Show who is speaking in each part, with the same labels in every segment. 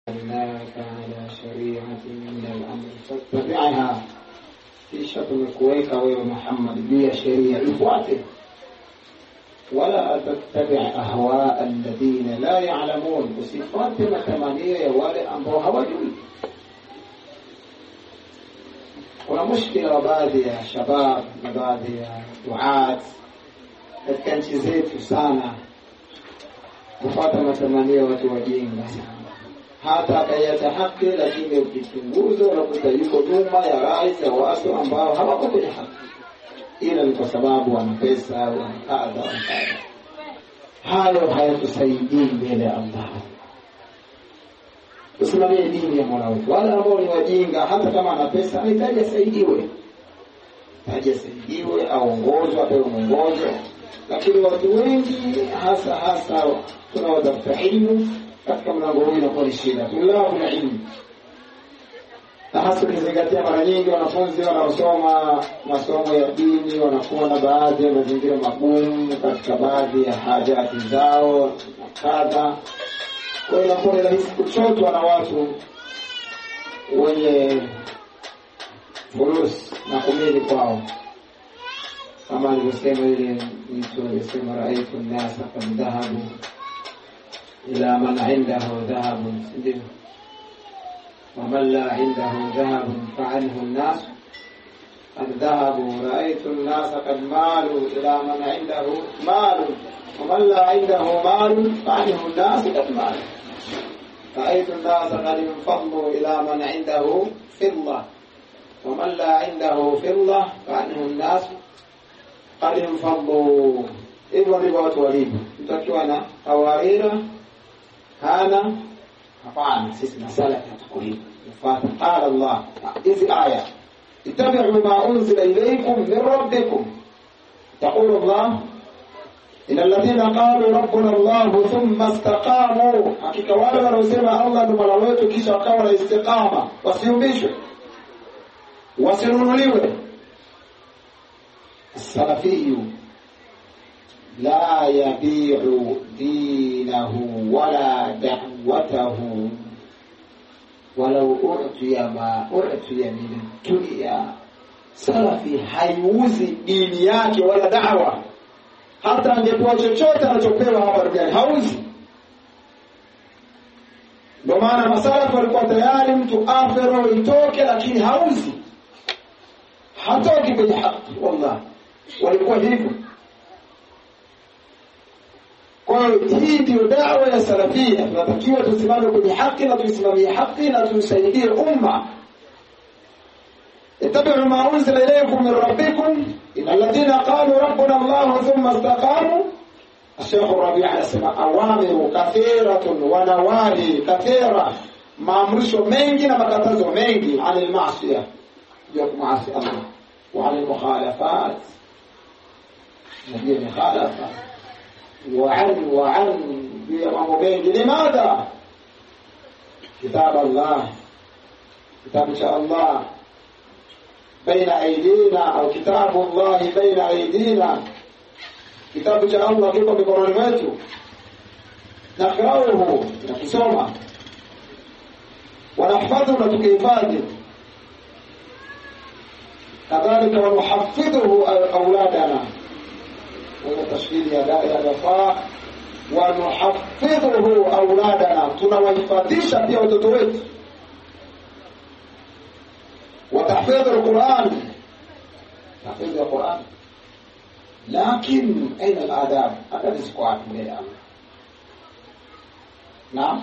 Speaker 1: إنك على شريعة من الأمر فاتبعها kisha tumekuweka wewe Muhammad juu ya sheria ifuate wala tattabi' ahwa alladhina la ya'lamun usifate matamanio ya wale ambao hawajui. Kuna mushkila wa baadhi ya shabab na baadhi ya duat katika nchi zetu sana kufuata matamanio ya watu wajinga sana, hata kayata haki, lakini ukichunguza unakuta yuko nyuma ya rai za watu ambao hawako kwenye haki, ila ni kwa sababu wana pesa au wana kadha. Hayo hayatusaidii mbele ya Allah. Usimamie dini ya Mola wetu. Wale ambao ni wajinga, hata kama ana pesa anahitaji asaidiwe, aongozwe, apewe mwongozo. Lakini watu wengi hasa tunaotafuta ilmu katika mlango huu inakuwa ni shida. Tullahu na ilmu. Na hasa ukizingatia mara nyingi wanafunzi wanaosoma masomo ya dini wanakuwa na baadhi ya mazingira magumu katika baadhi ya hajati zao na kadha. Kwa hiyo inakuwa ni rahisi kuchotwa na watu wenye furus na kumili kwao. Kama alivyosema ile mtu aliyesema raitu an-nasa qad dhahabu ila man indahu dhahabun, ndio ومن لا عنده ذهب فعنه الناس قد ذهبوا. رأيت الناس قد مالوا إلى من عنده مال ومن لا عنده مال فعنه الناس قد مالوا. رأيت الناس قد انفضوا إلى من عنده فضة ومن لا عنده فضة فعنه الناس قد انفضوا. إذن ربوات وليب متكوانا أوائر هانا hapana, sisi masala yatakulipa mfano. Qala Allah, hizi aya ittabi'u ma unzila ilaykum min rabbikum. Taqulu Allah innal ladhina qalu rabbuna Allah thumma istaqamu, hakika wale wanaosema Allah ndiye Mola wetu kisha wakawa na istiqama, wasiumbishwe, wasinunuliwe. Salafiyu la yabi'u dinahu wala da'watahu walau urtiya ma urtiya min dunya. Salafi haiuzi dini yake wala da'wa, hata angepewa chochote anachopewa hapa duniani hauzi. Ndio maana masalafi walikuwa tayari mtu afero itoke, lakini hauzi, hatoki kwenye haki. Wallahi walikuwa hivyo. Kwa hii ndio da'wa ya salafia. Tunatakiwa tusimame kwenye haki na tusimamie haki na tusaidie umma. Ittabi'u ma unzila ilaykum min rabbikum innal ladhina qalu rabbuna Allah thumma istaqamu. Sheikh Rabi' anasema awamiru kathiratun wa nawahi kathira, maamrisho mengi na makatazo mengi, anil ma'siyah, ya kumasi Allah, wa anil mukhalafat, ndio mukhalafa وعن بأمامين. لماذا؟ كتاب الله، كتاب شاء الله بين أيدينا، أو كتاب الله بين أيدينا، كتاب شاء الله كيف بقرآنه نقرأه نسمعه ونحفظه ونكيفاته، كذلك ونحفظه أولادنا. وتشكيل يا دفاع ونحفظه أولادنا، tunawahifadhisha pia watoto wetu. وتحفيظ القرآن، تحفيظ القرآن. لكن أين الآداب؟ هذا نسقط من الأمر. نعم،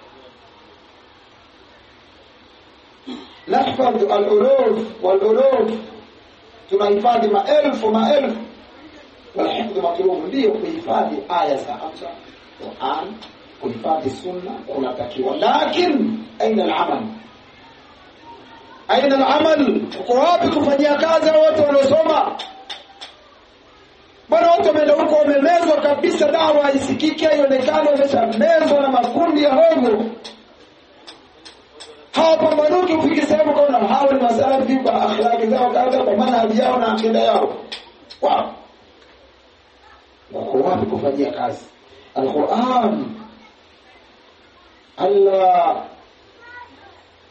Speaker 1: نحفظ الألوف والألوف، tunahifadhi maelfu والحفظ مطلوب. ndio kuhifadhi aya za Qur'an, kuhifadhi sunna kunatakiwa, lakini aina al-amal? Aina al-amal? Uko wapi kufanyia kazi watu wanaosoma? Bwana, watu wameenda huko wamemezwa kabisa, dawa isikike ionekane wameshamezwa na makundi ya hongo. Hawapambanuki ufike sehemu kwa hao ni masalafi kwa akhlaki zao kadha, kwa manhaji yao na akida yao. Wow. Wako wapi kufanyia kazi Al-Qur'an? Allah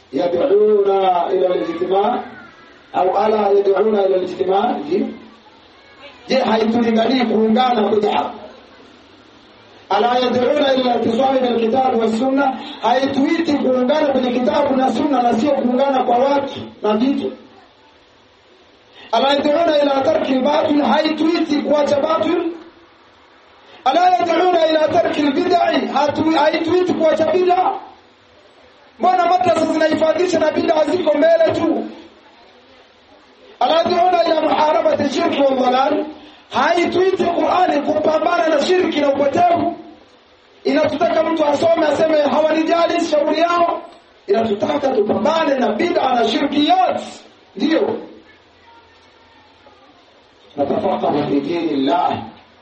Speaker 1: يدعون إلى الاجتماع أو ألا يدعون إلى الاجتماع je haitulingani kuungana kwenye haki ala yad'una ila al-ittisam bil kitab was sunnah haituiti kuungana kwenye kitabu na sunna na sio kuungana kwa watu na vitu ala yad'una ila tarki al-batil haituiti kuacha batil ala yad'una ila tarki al-bid'ah haituiti kuacha bid'ah mbona madrasa zinahifadhisha na bid'ah ziko mbele tu ala yad'una ila muharabati shirki wal dhalal haituiti Qur'ani kupambana na shirki na upotevu inatutaka mtu asome aseme hawanijali shauri yao inatutaka tupambane na bid'a na shirkiyat ndio natafaqahu fi dinillah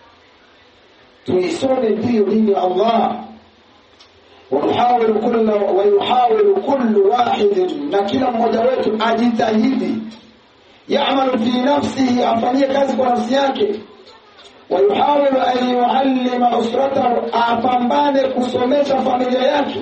Speaker 1: tuisome ndio dini ya Allah ويحاول كل واحد na kila mmoja wetu ajitahidi يعمل في نفسه afanye kazi kwa nafsi yake ويحاول أن يعلم أسرته apambane kusomesha familia yake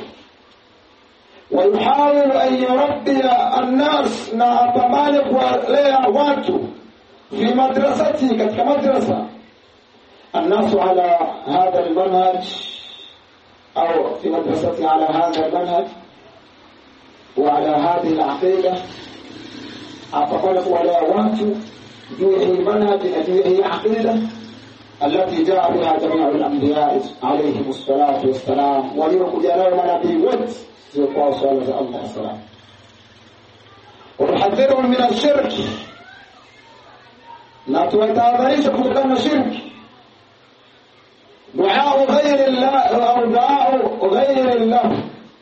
Speaker 1: ويحاول أن يربي الناس na apambane kuwalea watu في مدرسته katika madrasa الناس على هذا المنهج أو في مدرسته على هذا المنهج وعلى هذه العقيدة apambane kuwalea watu juu ya manhaj na juu ya aqida التي جاء بها جميع الأنبياء عليهم الصلاة والسلام وليكجلوا منبي ود سيقوا صلاة الله والسلام ونحذرهم من الشرك لا تتعذريش كتبنا الشرك دعاء غير الله أو دعاء غير الله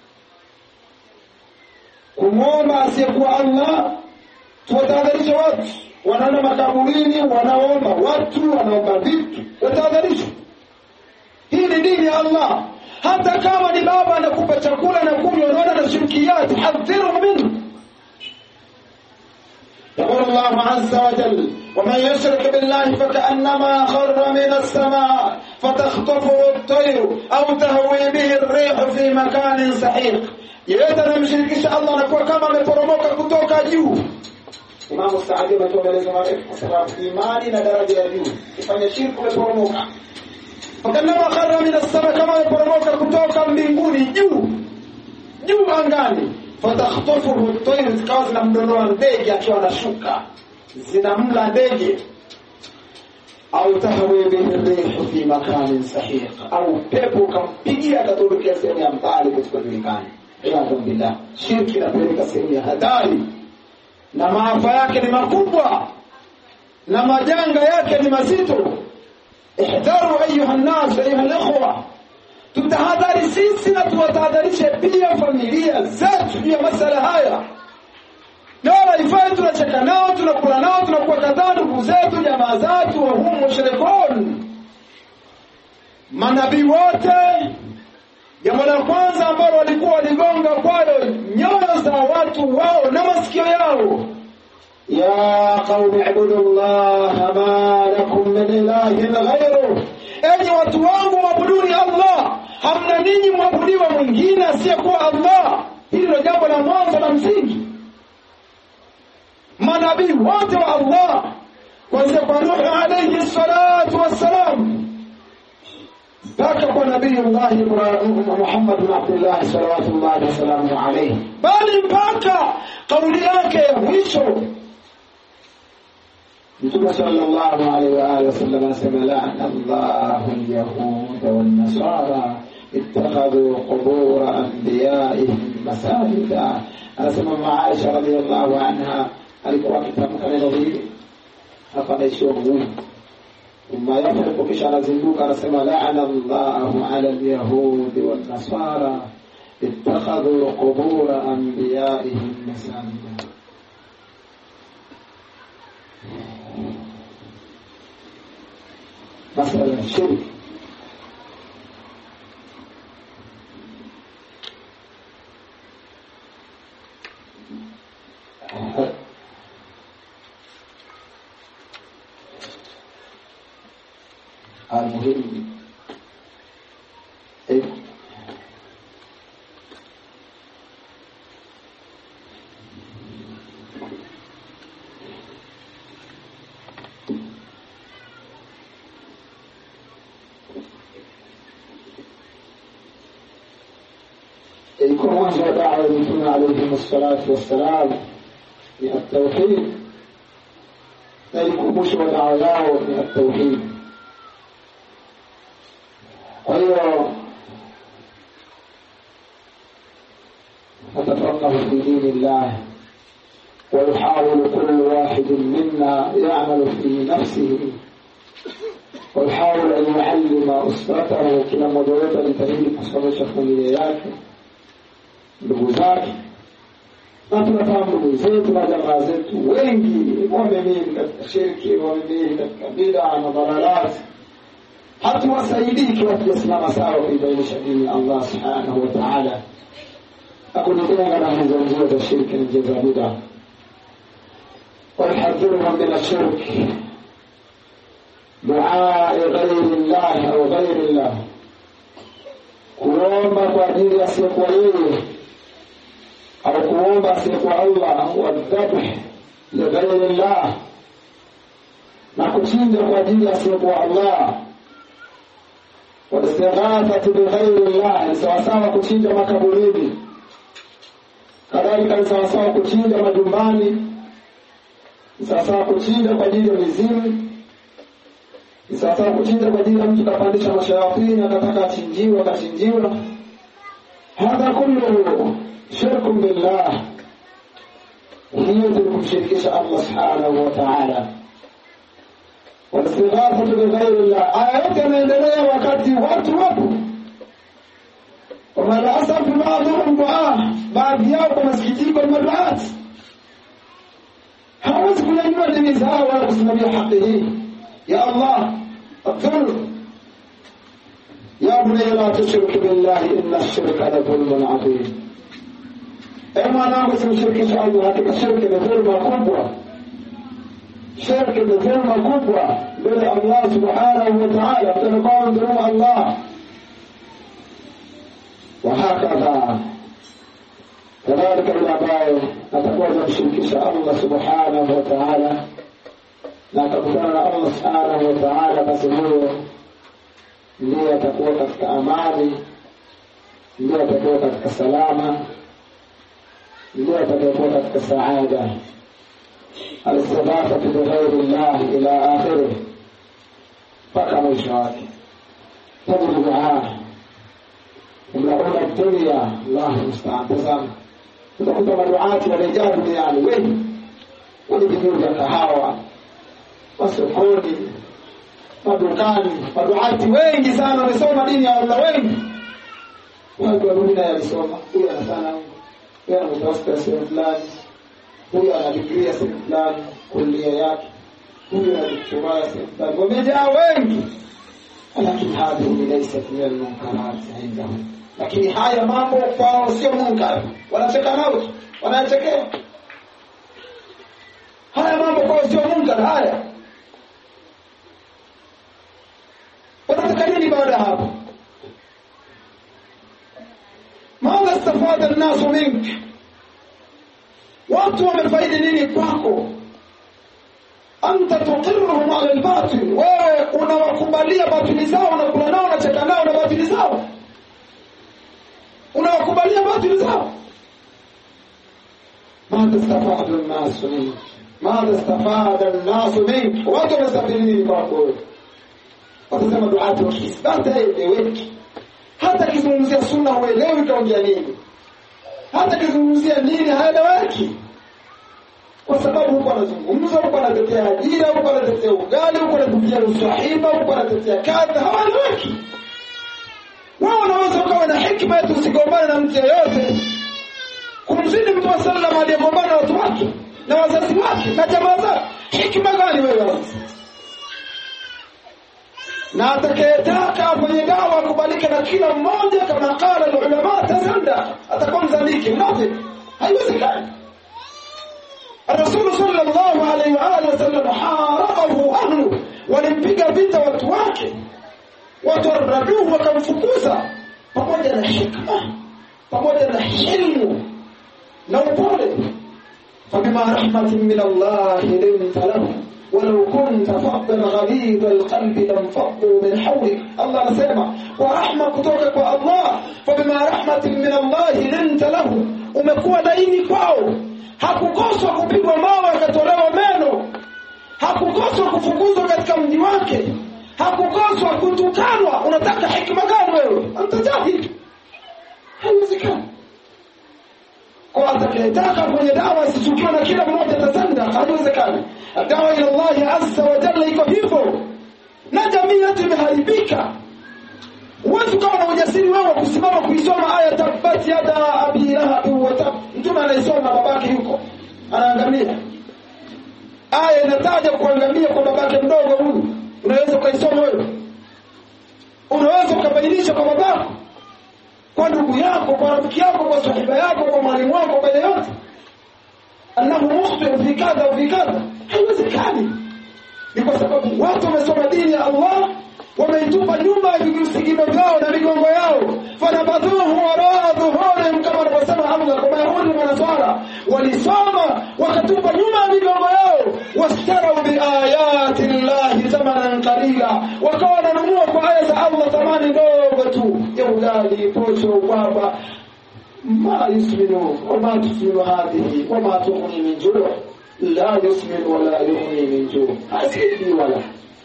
Speaker 1: كموما سيقوا الله تتعذريش ود wanaona makaburini wanaomba watu wanaomba vitu watadharisha hii ni dini ya Allah hata kama ni baba anakupa chakula na kunywa unaona na shirkiyat hadhiru minhu يقول الله عز وجل ومن يشرك بالله فكأنما خر من السماء فتخطفه الطير أو تهوي به الريح في مكان سحيق يتنا مشركش الله نكون كما مبرموك kutoka juu Imam Saadi anatueleza kwa sababu imani na daraja ya juu ifanye shirku umeporomoka wakati kharra min as-sama kama umeporomoka kutoka mbinguni juu angani fatakhtafuhu at-tayr kawa zinamdondoa ndege akiwa anashuka zinamla ndege au tahwi bihi ar-rih fi makanin sahiq au pepo kampigia katokea sehemu ya mbali kutokujulikana ya billah shirki inapeleka sehemu ya hatari na maafa yake ni makubwa na majanga yake ni mazito ihdharu ayuha nas ayuha alikhwa tutahadhari sisi na tuwatahadharishe pia familia zetu ya masala haya na ifai tunacheka nao tunakula nao tunakuwa kadhaa ndugu zetu jamaa zetu wa humu mushrikun manabii wote jambo la kwanza ambalo walikuwa waligonga kwayo nyoyo za watu wao na masikio yao ya qaumi ibudullaha ma lakum min ilahin ghayruhu enyi watu wangu mwabuduni Allah hamna ninyi mwabudiwa mwingine asiyekuwa Allah hili ndio jambo la mwanzo la msingi manabii wote wa Allah kuanzia kwa Nuh alayhi salatu wassalam mpaka kwa nabii Allah Muhammad bin Abdullah sallallahu alayhi wasallam alayhi bali mpaka kauli yake ya mwisho Mtume sallallahu alayhi wa alihi wasallam anasema la'ana Allahu al-yahuda wan-nasara ittakhadhu qubur anbiya'ihim masajida anasema Aisha radhiyallahu anha alikuwa akitamka neno hili hapa naisho ngumu ثم يفرق كشان زندوق رسم لعن الله على اليهود والنصارى اتخذوا قبور أنبيائهم مساجدا مثلا الشرك المهم يكون وجه دعوة يكون عليهم الصلاة والسلام للتوحيد يكون وجه دعوة للتوحيد. وهو نتفقه في دين الله ويحاول كل واحد منا يعمل في نفسه ويحاول أن يعلم أسرته كلا مدرسة لتهيئ kusomesha familia yake, ndugu zake. Na tunafahamu ndugu zetu na jamaa zetu wengi wamemili katika shirki, wamemili katika bid'a na dalalat. Hatuwasaidii kwa kusimama sawa kuibainisha dini Allah subhanahu wa ta'ala. Akujenga na hizo njia za shirki na njia za bid'a. ويحذرهم من الشرك دعاء غير الله أو غير الله kuomba kwa ajili ya siku yeye au kuomba siku Allah wadhabh li ghayri Allah na kuchinja kwa ajili ya siku Allah wastighatha bi ghayri Allah sawa kuchinja makaburini kadhalika sawa kuchinja majumbani sawa kuchinja kwa ajili ya mizimu sawa kuchinja kwa ajili ya mtu kapandisha mashayatini akataka achinjiwe akachinjiwa. Hadha kullu shirku billah, hiyo ni kumshirikisha Allah subhanahu wa ta'ala. Wastighatha bi ghayri Allah aya yote inaendelea wakati watu wapo وما الأسف بعضهم دعاء baadhi yao kwa masikitiko ni maduati hawezi kunyanyua dini zao wala kusimamia haki hii ya Allah. الظلم يا بني لا تشرك بالله إن الشرك لظلم عظيم. أما نعمل شرك إن شاء الله هذا الشرك لظلم كبرى، شرك لظلم كبرى بل الله سبحانه وتعالى تنقام ظلم الله. وهكذا كذلك الأباء نتقوى بشرك إن شاء الله سبحانه وتعالى na takutana Allah subhanahu wa ta'ala, basi huyo ndiye atakuwa katika amani, ndiye atakuwa katika salama, ndiye atakuwa katika saada. Al-istighatha bi ghayri Allah ila akhirih mpaka mwisho wake. Tabu mnaona dunia Allah musta'an sana. Utakuta maduati wanajaa duniani wengi wanajifunza kahawa masokoni, madukani, maduati wengi sana wamesoma dini ya Allah wengi. Watu wa dunia walisoma, huyu anafanya huyu anatafuta sehemu fulani, huyu ana degree sehemu fulani, kulia yake, huyu ana diploma sehemu fulani, wamejaa wengi. Lakini hadhi ni laysat min al-munkarat indahum, lakini haya mambo kwao sio munkar, wanacheka nao, wanachekea. Haya mambo kwao sio munkar. Haya بعد هذا ماذا استفاد الناس منك؟ watu wamefaidi nini kwako? Anta tuqirruhum ala al-batil, wewe unawakubalia batili zao, unakula nao, unacheka nao na batili zao, unawakubalia batili zao. ماذا استفاد الناس منك؟ ماذا استفاد الناس منك؟ watu wamefaidi nini kwako? Watasema duati wa Kiislamu eleweki. Hata kizungumzia sunna huelewi kaongea nini. Hata kizungumzia nini haeleweki. Kwa sababu huko anazungumza, huko anatetea ajira, huko anatetea ugali, huko anatetea usahiba, huko anatetea kadha, haeleweki. Wao wanaweza kuwa na hikma yetu usigombane na mtu yeyote. Kumzidi Mtume sallallahu alayhi wasallam aliyegombana na watu wake na wazazi wake na jamaa zake. Hikma gani wewe wazazi? Na atakayetaka afanye dawa kubalika na kila mmoja kama qala ulama tazanda atakuwa mzaliki mnafiki, haiwezekani. Rasul sallallahu alayhi wa alihi wasallam harabahu ahlu, walimpiga vita watu wake, watu waraduhu wakamfukuza, pamoja na hikma, pamoja na hilmu na upole. Fabima rahmatin min Allah linta lahum ولو كنت فظا غليظ القلب لانفضوا من حولك. Allah anasema kwa rahma kutoka kwa Allah, fabima rahmatin min Allah linta lahu, umekuwa laini kwao. Hakukoswa kupigwa mawe akatolewa meno, hakukoswa kufukuzwa katika mji wake, hakukoswa kutukanwa. Unataka hikma gani wewe? Anta jahil. Haiwezekani. Kwa atakayetaka kwenye dawa isichukiwe na kila mmoja tasanda, haiwezekani. Dawa ila Allah azza wa jalla iko hivyo, na jamii yetu imeharibika. Watu kama na ujasiri wao kusimama kuisoma aya tabbat yada abi lahab wa tab, mtume anaisoma babake yuko anaangamia. Aya inataja kuangamia kwa babake mdogo huyu. Unaweza kuisoma wewe? Unaweza kubadilisha kwa babako, kwa ndugu yako, kwa rafiki yako, kwa sahiba yako, kwa mwalimu wako, kwa yote annahu mukhti fi kadha wa fi kadha? Haiwezekani. Ni kwa sababu watu wamesoma dini ya Allah, wameitupa nyuma ya visigino vyao na migongo yao. Fanabadhuhu waraa dhuhurihim, kama anavyosema Allah kwa Mayahudi na Nasara, walisoma wakatupa nyuma ya migongo yao. Wastarau biayati llahi thamanan qalila, wakawa wananunua kwa aya za Allah thamani ndogo tu ya ugali, posho, baba. Ma yusminu wa ma tusminu hadhihi wa ma tughni min ju', la yusminu wa la yughni min ju'. Asidi wala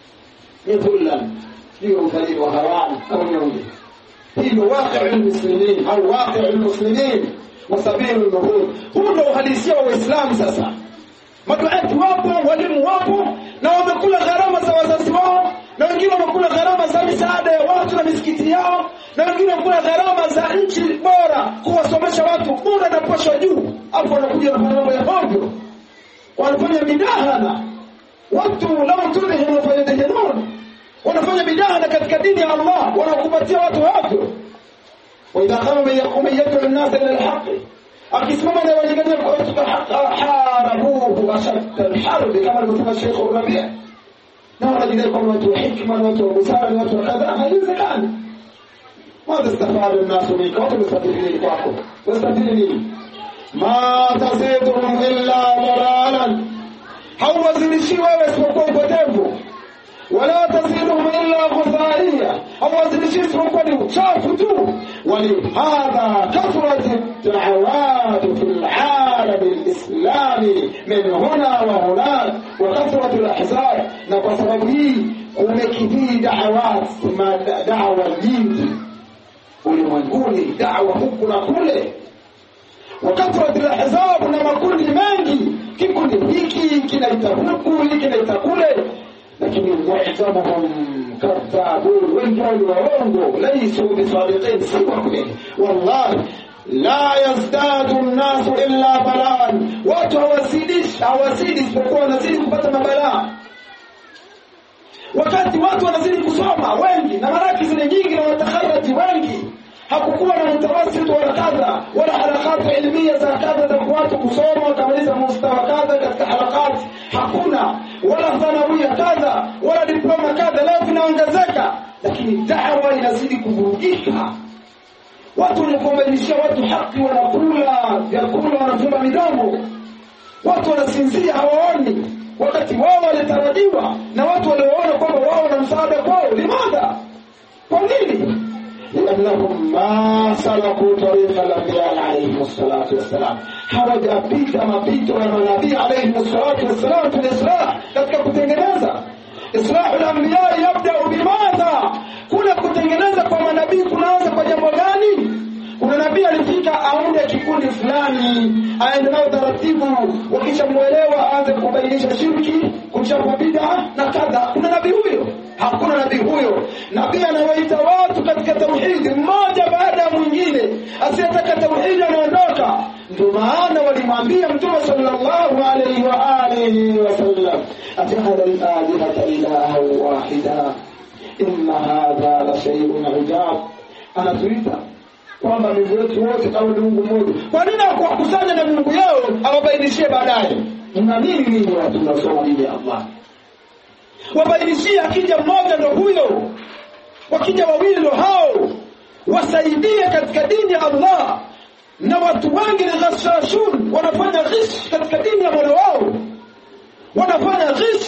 Speaker 1: yadhullan hiyo udhalili wa haram au nyonge. Hilo waqi' al-muslimin au waqi' al-muslimin wa sabil al-nuhud. Huo ndio uhalisia wa Uislamu. Sasa maduati wapo, walimu wapo, na wamekula gharama za wazazi wao, na wengine wamekula gharama za misaada ya watu na misikiti yao, na wengine wamekula gharama za nchi bora kuwasomesha watu bure na posho juu. Hapo wanakuja na mambo ya hovyo, wanafanya midahana. Watu lao tudhi wanafanya dahanun, wanafanya bid'a katika dini ya Allah, wanakupatia watu hapo. Wa idha qama yaqumiyatu an-nas ila al-haqq, akisimama na walingania kwa haki, harabuhu ashadda al-harb, kama alivyosema Sheikh Rabi'. Na wanajidai kama watu hikma na watu busara na watu kadha. Haiwezekani. Mada istafada an-nas minka, watu mstafidini kwako. Wastafidini ma taziduhum illa dalalan, hawazilishi wewe isipokuwa upotevu. ولا تزيدهم إلا غثائية، أوازنشي سرقني وشافتوا. ولهذا كثرت الدعوات في العالم الإسلامي من هنا وهناك، وكثرت الأحزاب. نبصر به ومكثي دعوات، ما دعوة nyingi ulimwenguni, da'wa huku na kule. وكثرت الأحزاب, na makundi mengi, kikundi hiki kinaita huku, hiki kinaita kule. lakini mu'tamuhum kadhabun, wengi waongo, laysu bisadiqin, si kweli. Wallahi la yazdadu an-nasu illa balan, watu hawazidi isipokuwa wanazidi kupata mabalaa. Wakati watu wanazidi kusoma wengi na marakizi nyingi na watakhariji wengi, hakukuwa na mtawassit wala kadha wala harakati ilmiya za kadha za watu kusoma kamaliza mustawa kadha katika harakati, hakuna wala thanawia kadha wala diploma kadha. Leo vinaongezeka, lakini da'wa inazidi kuvurugika. Watu wanakumbalisha watu haki, wanakula vyakula, wanafumba midomo, watu wanasinzia, hawaoni wakati wao walitarajiwa na watu walioona kwamba wao na msaada kwao. Limadha? Kwa nini? لأنهم ما سلكوا طريق الأنبياء عليهم الصلاة والسلام. hawajapita mapito ya manabii عليهم الصلاة والسلام في الإصلاح, katika kutengeneza. إصلاح الأنبياء يبدأ بماذا؟ kuna kutengeneza kwa manabii kunaanza kwa jambo gani? Kuna nabii alifika aunde kikundi fulani, aende nao taratibu, wakishamuelewa aanze kubainisha shirki, kuchapa bid'a na kadha. Kuna nabii huyo? Hakuna nabii huyo. Nabii anawaita watu katika tauhid mmoja baada ya mwingine, asiyetaka tauhid anaondoka. Ndio maana walimwambia Mtume sallallahu alayhi wa alihi wasallam, aj'ala al-alihata ilahan wahida inna hadha la shay'un 'ujab. Anatuita kwamba Mungu wetu wote kama Mungu mmoja. Kwa nini hawakusanya na Mungu yao awabainishie baadaye? Mna nini watu tunasoma dini ya Allah? Wabainishie akija mmoja ndio huyo, wakija wawili ndio hao, wasaidie katika dini ya Allah. Na watu wengi ni ghashashun, wanafanya ghish katika dini ya Mola wao, wanafanya ghish ya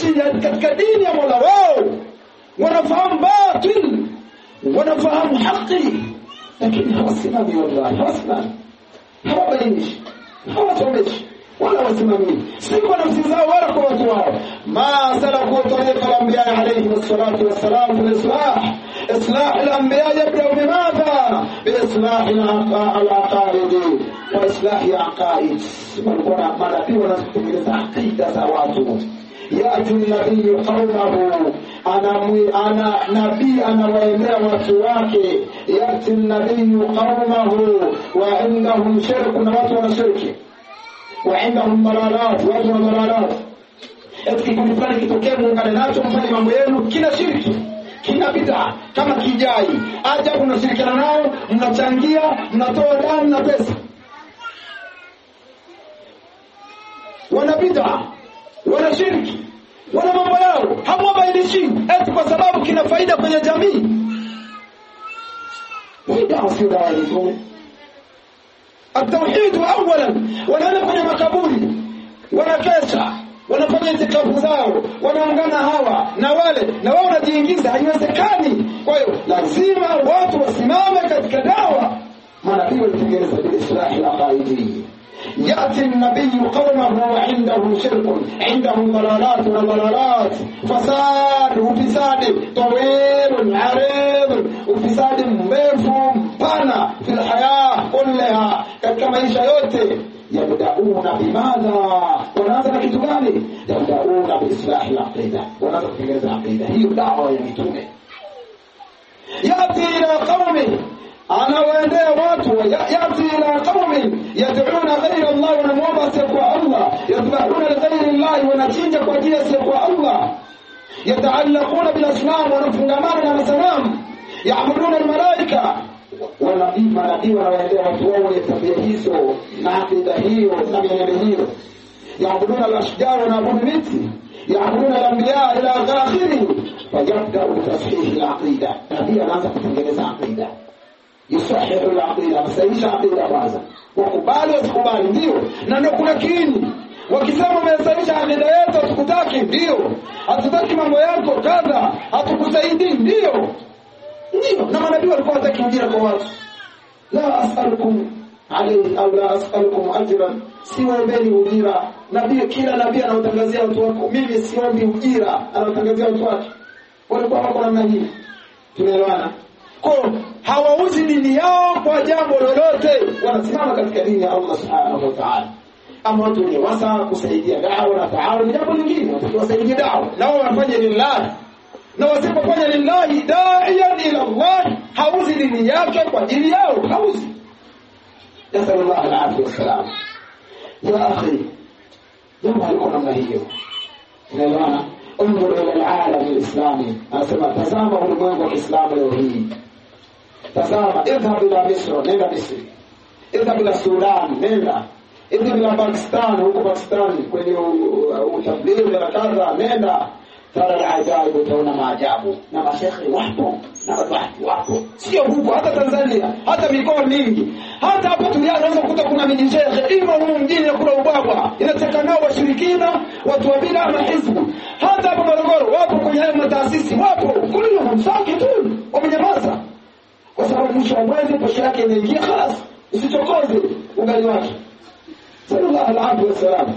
Speaker 1: katika dini ya Mola wao, wanafahamu batil, wanafahamu haki, lakini hawasimami. Wallahi hawasimami, hawabainishi, hawatomeshi wala wasimami, si kwa nafsi zao wala kwa watu wao. Ma salaku tariqa al-anbiya alayhi wassalatu wassalam fi al-islah. إصلاح الأنبياء يبدأ بماذا؟ بإصلاح العقائد وإصلاح عقائد. والقرآن مالكي ونسكت عقيدة زواته. يأتي النبي قومه أنا نبي أنا وإمرأ وسواك. يأتي النبي قومه وعندهم شرك ولا شرك وعندهم ضلالات وأجر ضلالات. eti kulifanya kitokea muungane nacho mfanye mambo yenu kila shirki kila bid'a kama kijai ajabu mnashirikiana nao mnachangia mnatoa damu na pesa. Wana bid'a wana shirki wana mambo yao hamwabainishi eti kwa sababu kina faida kwenye jamii. Bid'a sio dawa. التوحيد اولا wanaenda kwenye makaburi wanakesha wanafanya itikafu zao wanaungana hawa na wale na wao wanajiingiza haiwezekani. Kwa hiyo lazima watu wasimame katika dawa. manabii walitengeneza biislahi al-aqaidi. يأتي النبي قومه وعنده شرك عندهم ضلالات وضلالات فساد وفساد طويل عريض وفساد مفهوم pana في الحياة كلها كما يشايوته. يبدأون بماذا؟ ونازل كتباني يبدأون بإصلاح العقيدة ونازل في العقيدة هي دعوة يميتونه. يأتي إلى قومه أنا وإنده واتوا يأتي إلى قوم يدعون غير الله ونموضى سيقوى الله يذبحون لغير الله ونتيجة وجيه سيقوى الله يتعلقون بالأصنام ونفنغمان ومسلام يعبدون الملائكة والنبي منبي وإنده واتوا يتبيهيسوا نعقيدة هيو نبي هيو يعبدون الأشجار ونعبد ميتي يعبدون الأنبياء إلى آخره. فيبدأ بتصحيح العقيدة. نبي أنا تنجلس عقيدة يصحح العقيدة مسايش عقيدة kwanza wakubali wasikubali ndio na ndio kuna kiini wakisema umesaisha akida yetu hatukutaki ndio hatutaki mambo yako kadha hatukusaidii ndio na manabii walikuwa wataki ujira kwa watu. la as'alukum alayhi au la as'alukum ajran, siwaombeni ujira. Nabii kila nabii anawatangazia watu wako mimi siombi ujira, anawatangazia watu wake. Walikuwa wako namna hii, tunaelewana? Kwa hawauzi dini yao kwa jambo lolote, wanasimama katika dini ya Allah subhanahu wa ta'ala. Ama watu ni wasa kusaidia da'wa na ta'awun ni jambo lingine, wasaidia da'wa nao wanafanya lillahi, na wasipofanya lillahi da'iyan ila Allah hauzi dini yake kwa ajili yao, hauzi. Nasallallahu alaihi wasallam. Ya akhi, jambo liko namna hiyo, unaelewana? انظر الى العالم الاسلامي. اسمع تazama ulimwengu wa Kiislamu leo hii. Tazama, idhhab ila Misr, nenda Misri. Idhhab ila Sudan, nenda. Idhhab ila Pakistan, huko Pakistan kwenye utablighi na kadha, nenda. Tara ajabu, utaona maajabu na mashekhi wapo na watu wapo. Sio huko, hata Tanzania, hata mikoa mingi. Hata hapo tunaweza kukuta kuna mijishekhi ima huko mjini kuna ubabwa. Inataka nao washirikina, watu wa bid'a na hizbu. Hata hapo Morogoro wapo kwenye mataasisi, wapo kullu msakitun wamenyamaza. Kwa sababu mwisho wa mwezi posho yake inaingia خلاص, usichokoze ugali wake. Sallallahu alaihi wasallam.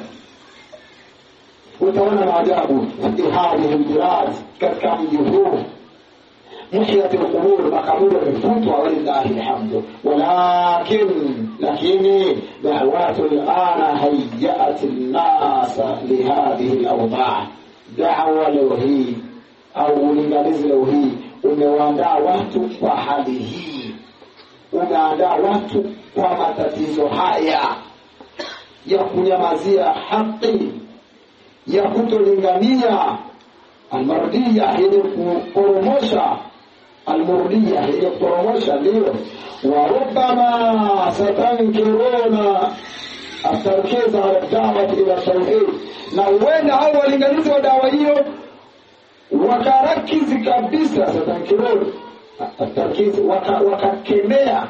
Speaker 1: وتوانا معجابه في هذه البلاد كالكام يهور محية القبور مقبول الفتوى ولله الحمد. ولكن دعوات الآن هيأت الناس لهذه الأوضاع. دعوة لوهي أو لنجلز لوهي umewaandaa watu kwa hali hii, umeandaa watu kwa matatizo haya ya kunyamazia haki, ya kutolingania almardia yenye kuporomosha, almurdia yenye kuporomosha. Ndio warubama satankiruna atarkiza ala da'wati ila tauhid, na huenda hao walinganizi wa dawa hiyo wakarakizi kabisa satankiruna atarkiza wakakemea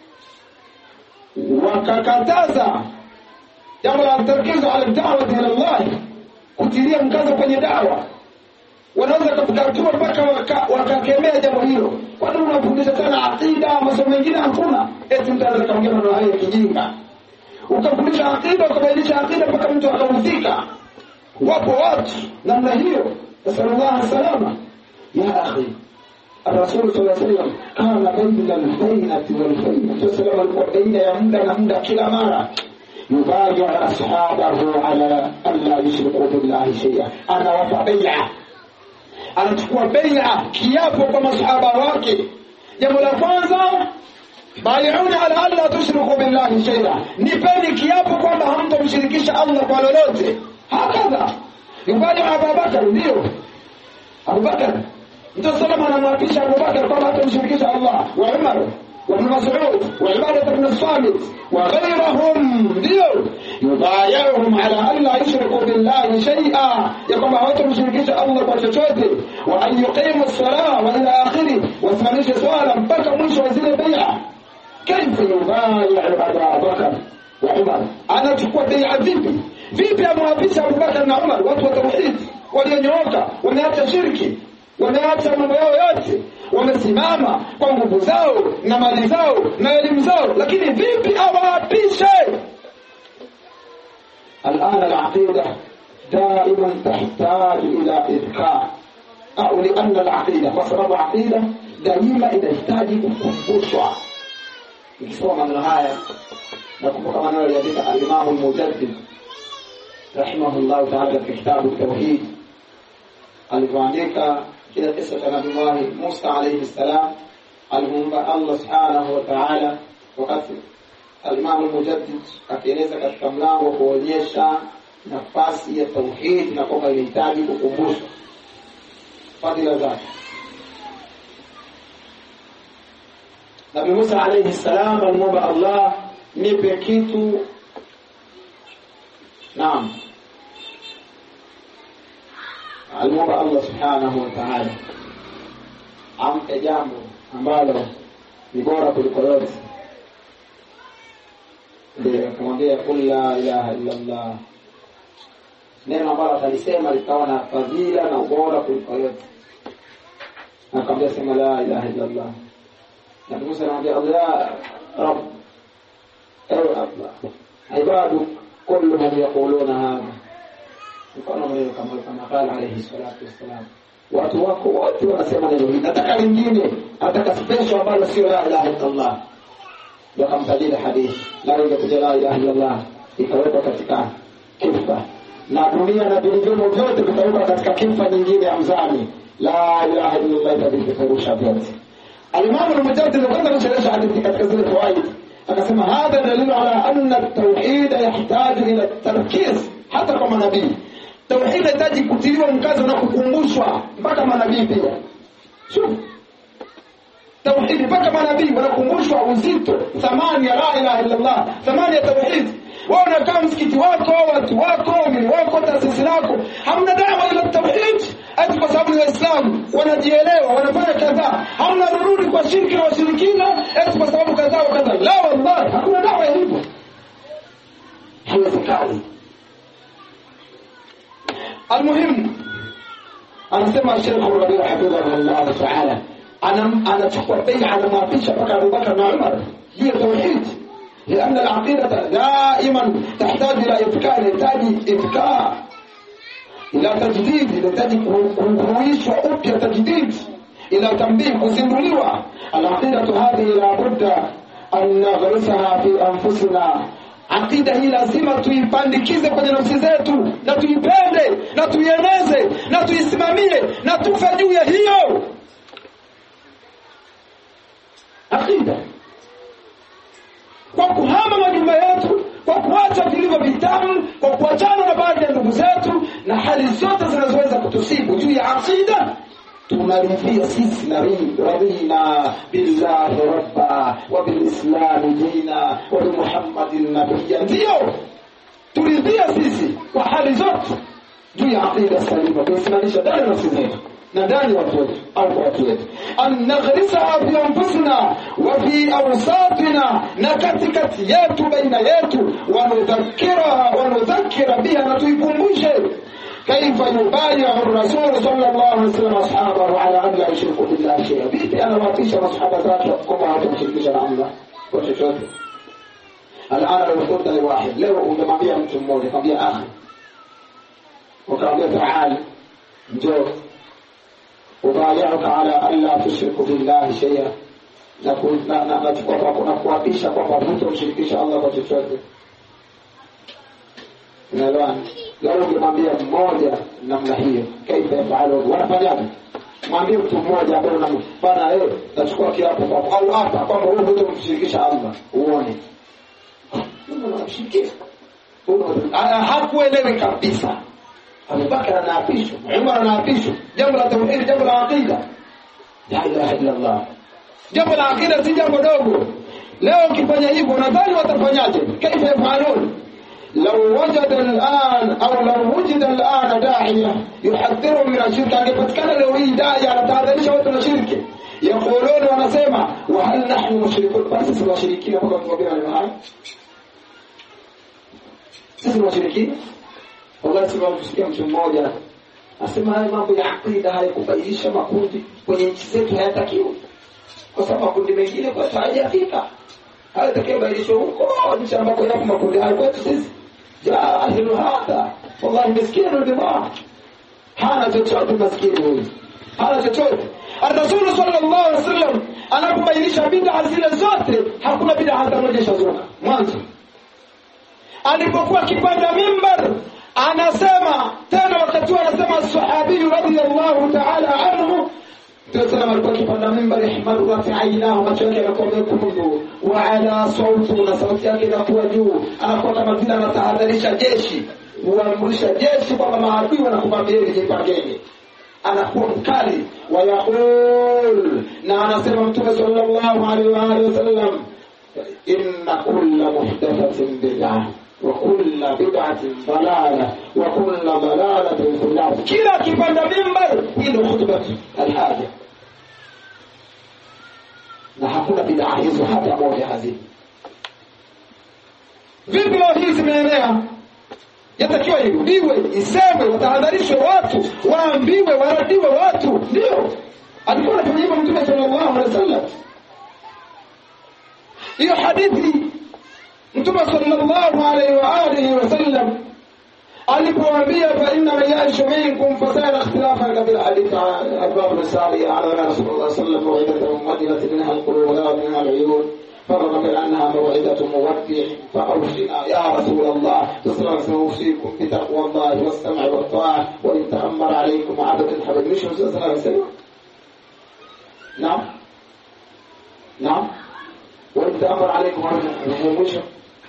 Speaker 1: wakakataza jambo la tarkiza ala da'wati ila Allah, kutilia mkazo kwenye dawa. wanaweza kufukatua mpaka wakakemea jambo hilo. Kwani unafundisha sana akida, masomo mengine hakuna? Eti mtaanza kaongea na haya kijinga. Ukafundisha akida, ukabainisha akida mpaka mtu akaudhika. Wapo watu namna hiyo. Sallallahu salama. Ya akhi, Rasul sallallahu alaihi wasallam kana baina al-bainati wal-bainati. Sallallahu alikuwa baina ya muda na muda kila mara. Yubayi ashabahu ala alla yushriku billahi shay'a. Ana wafa bai'a. Anachukua bai'a, kiapo kwa masahaba wake. Jambo la kwanza, bai'una ala alla tushriku billahi shay'a. Nipeni kiapo kwamba hamtamshirikisha Allah kwa lolote. Hakadha. Yubayi Abubakar ndio. Abubakar. Mtume sallallahu anamwapisha Abubakar kwamba hatamshirikisha Allah, wa Umar, wa Ibn Mas'ud, wa Ibadah ibn Samit, wa ghayrihum ndio. Yubayuhum ala alla yushriku billahi shay'a. Yakamba hawatamshirikisha Allah kwa chochote, wa an yuqimu as-salah wa ila akhirih, wa thamanisha swala mpaka mwisho wa zile bai'a. Kaifa yubayu Abubakar wa Umar? Anachukua bai'a vipi? Vipi amwapisha Abubakar na Umar, watu wa tauhid walionyooka, wameacha shirki, wameacha mambo yao yote, wamesimama kwa nguvu zao na mali zao na elimu zao, lakini vipi awaapishe? الآن العقيدة دائما تحتاج إلى إذكار، أو لأن العقيدة وسبب عقيدة دائما تحتاج كفوشة. يسمى من هاي نكون كمان يديك الإمام المجدد رحمه الله تعالى في كتاب التوحيد alipoandika kila kisa cha Nabii Musa alayhi salam, alimuomba Allah subhanahu wa ta'ala. Wakati al-Imam al-Mujaddid akieleza katika mlango kuonyesha nafasi ya tauhid na kwamba inahitaji kukumbushwa fadhila zake. Nabii Musa alayhi salam alimuomba Allah, nipe kitu. Naam, alimuomba Allah subhanahu wa ta'ala ampe jambo ambalo ni bora kuliko yote. Ndio akamwambia qul la ilaha illa Allah, neno ambalo atalisema likawa na fadhila na ubora kuliko yote. Akamwambia sema la ilaha illa Allah. Na Musa anamwambia Allah Rabb, ewe Allah, ibadu kulluhum yaquluna hadha. Mfano mwenyewe kama qala alayhi salatu wassalam, watu wako wote wanasema neno hili, nataka lingine, nataka special ambalo sio la ilaha illa Allah. Wakamtajia hadithi la ilaha illa Allah ikawekwa katika kifa, na dunia na vilivyomo vyote vikawekwa katika kifa nyingine ya mzani. La ilaha illa Allah itavikurusha vyote. Al-Imam al-Mujaddid kwanza anaeleza hadithi katika zile fawaid, akasema hadha dalilu ala anna at-tauhid yahtaju ila at-tarkiz hata kama nabii. Tauhid inahitaji kutiliwa mkazo na kukumbushwa mpaka manabii pia. Shuf, tauhid mpaka manabii wanakumbushwa uzito, thamani ya la ilaha illa Allah, thamani ya tauhid. Wao unakaa msikiti wako, watu wako, mimi wako, taasisi lako, hamna dawa ila tauhid. Ati kwa sababu ya Uislamu wanajielewa, wanafanya kadhaa, hamna rudi kwa shirki na washirikina, ati kwa sababu kadhaa wa kadhaa. La wallahi, hakuna dawa hivyo. Haiwezekani. Almuhim, anasema Sheikh Rabi' hafidhahullah ta'ala, anachukua bai'a na maapisha mpaka Abubakar na Umar juu ya tauhid, لأن العقيدة دائما تحتاج إلى إذكار، تحتاج إذكار إلى تجديد، تحتاج كرويش وأبيا تجديد إلى تنبيه وزندوليوة. العقيدة هذه لابد أن نغرسها في أنفسنا. Akida hii lazima tuipandikize kwenye nafsi zetu, na tuipende, na tuieneze, na tuisimamie, na tufe juu ya hiyo akida. Kwa kuhama majumba yetu, kwa kuacha vilivyo vitamu, kwa kuachana na baadhi ya ndugu zetu na hali zote zinazoweza kutusibu juu ya akida, tunaridhia sisi na radina billahi rabba wa bilislam dina wa bi Muhammadin nabiyya. Ndio turidhia sisi kwa hali zote juu ya akida salima, tusimamisha ndani ya nafsi zetu na ndani ya watu wetu au kwa watu wetu. An naghrisaha fi anfusina wa fi awsatina, na katikati yetu, baina yetu, wa nudhakkira biha, na tuikumbushe كيف يبايع الرسول صلى الله عليه وسلم أصحابه على أن لا يشركوا بالله شيئا. vipi anawatisha masahaba zake kwamba hawatamshirikisha na Allah kwa chochote. Alana alikuta ni wahid. Leo ungemwambia mtu mmoja, kwambia akhi, ukamwambia taali njoo ubayauka ala an la tushriku billahi shay'a, na kuapisha kwamba hutomshirikisha Allah kwa chochote. Unaelewa? Leo ungemwambia mmoja namna hiyo, kaifa yafalu, wanafanyaje? Mwambie mtu mmoja ambaye unamfanya nachukua kiapo kwa au hapa kwamba wewe hutomshirikisha Allah, uone unamshirikisha. Hakuelewi kabisa. Abubakar anaapishwa, Umar anaapishwa, jambo la tauhid, jambo la aqida, la ilaha illa Allah. Jambo la aqida si jambo dogo. Leo ukifanya hivyo nadhani watafanyaje? Kaifa yafalun? لو وجد الآن أو لو وجد الآن داعية يحذرهم من الشرك، angepatikana leo hii dai anatahadharisha watu na shirki, يقولون wanasema وهل نحن مشركون؟ basi sisi washirikina kwa kuambia ni mahali sisi washirikina. Wallahi tunasikia mtu mmoja asema haya mambo ya aqida hayakubadilisha makundi kwenye nchi zetu, hayatakiwi kwa sababu makundi mengine kwa hayajafika, hayatakiwi badilisho huko nchi ambako yapo makundi hayo. Kwetu sisi jahilu hada, wallahi miskini ndio hana chochote, maskini huyu hana chochote. Rasul sallallahu alaihi wasallam anapobainisha bid'a zile zote, hakuna bid'a hata moja shazuka mwanzo. Alipokuwa kipanda mimbar anasema tena, wakati anasema sahabi radhiyallahu ta'ala anhu, tunasema alikuwa kipanda mimbar ihmarat ainahu, macho yake yalikuwa mekundu, wa ala sautu, na sauti yake inakuwa juu, anakuwa kama vile anatahadharisha jeshi, huamrisha jeshi kwamba maadui wanakumbabeni, jipangeni. Anakuwa mkali wa yaqul, na anasema Mtume sallallahu alaihi wasallam, inna kulla muhdathatin bid'ah wa kulla bid'atin dalalah wa kulla dalalatin fi an-nar. Kila kipanda mimbar ndio khutbah al-haja, na hakuna bid'a hizo hata moja hazina. Vipi leo hizi zimeenea? Yatakiwa irudiwe, isemwe, watahadharishwe watu, waambiwe, waradiwe watu. Ndio alikuwa anafanya hivyo Mtume sallallahu alaihi wasallam. Hiyo hadithi Mtume sallallahu alaihi wasallam alipoambia fa inna man ya'ishu minkum fasayara ikhtilafan kabira, hadith Abu Sa'id ala Rasulullah sallallahu alaihi wasallam, wadilat minha al-qulub wa minha al-uyun, فرض بأنها موعدة مودع فأوصنا يا رسول الله تصرف نوصيكم بتقوى الله والسمع والطاعة وإن تأمر عليكم عبد حبيب. مش صلى الله عليه وسلم؟ نعم وإن تأمر عليكم عبد حبيب مش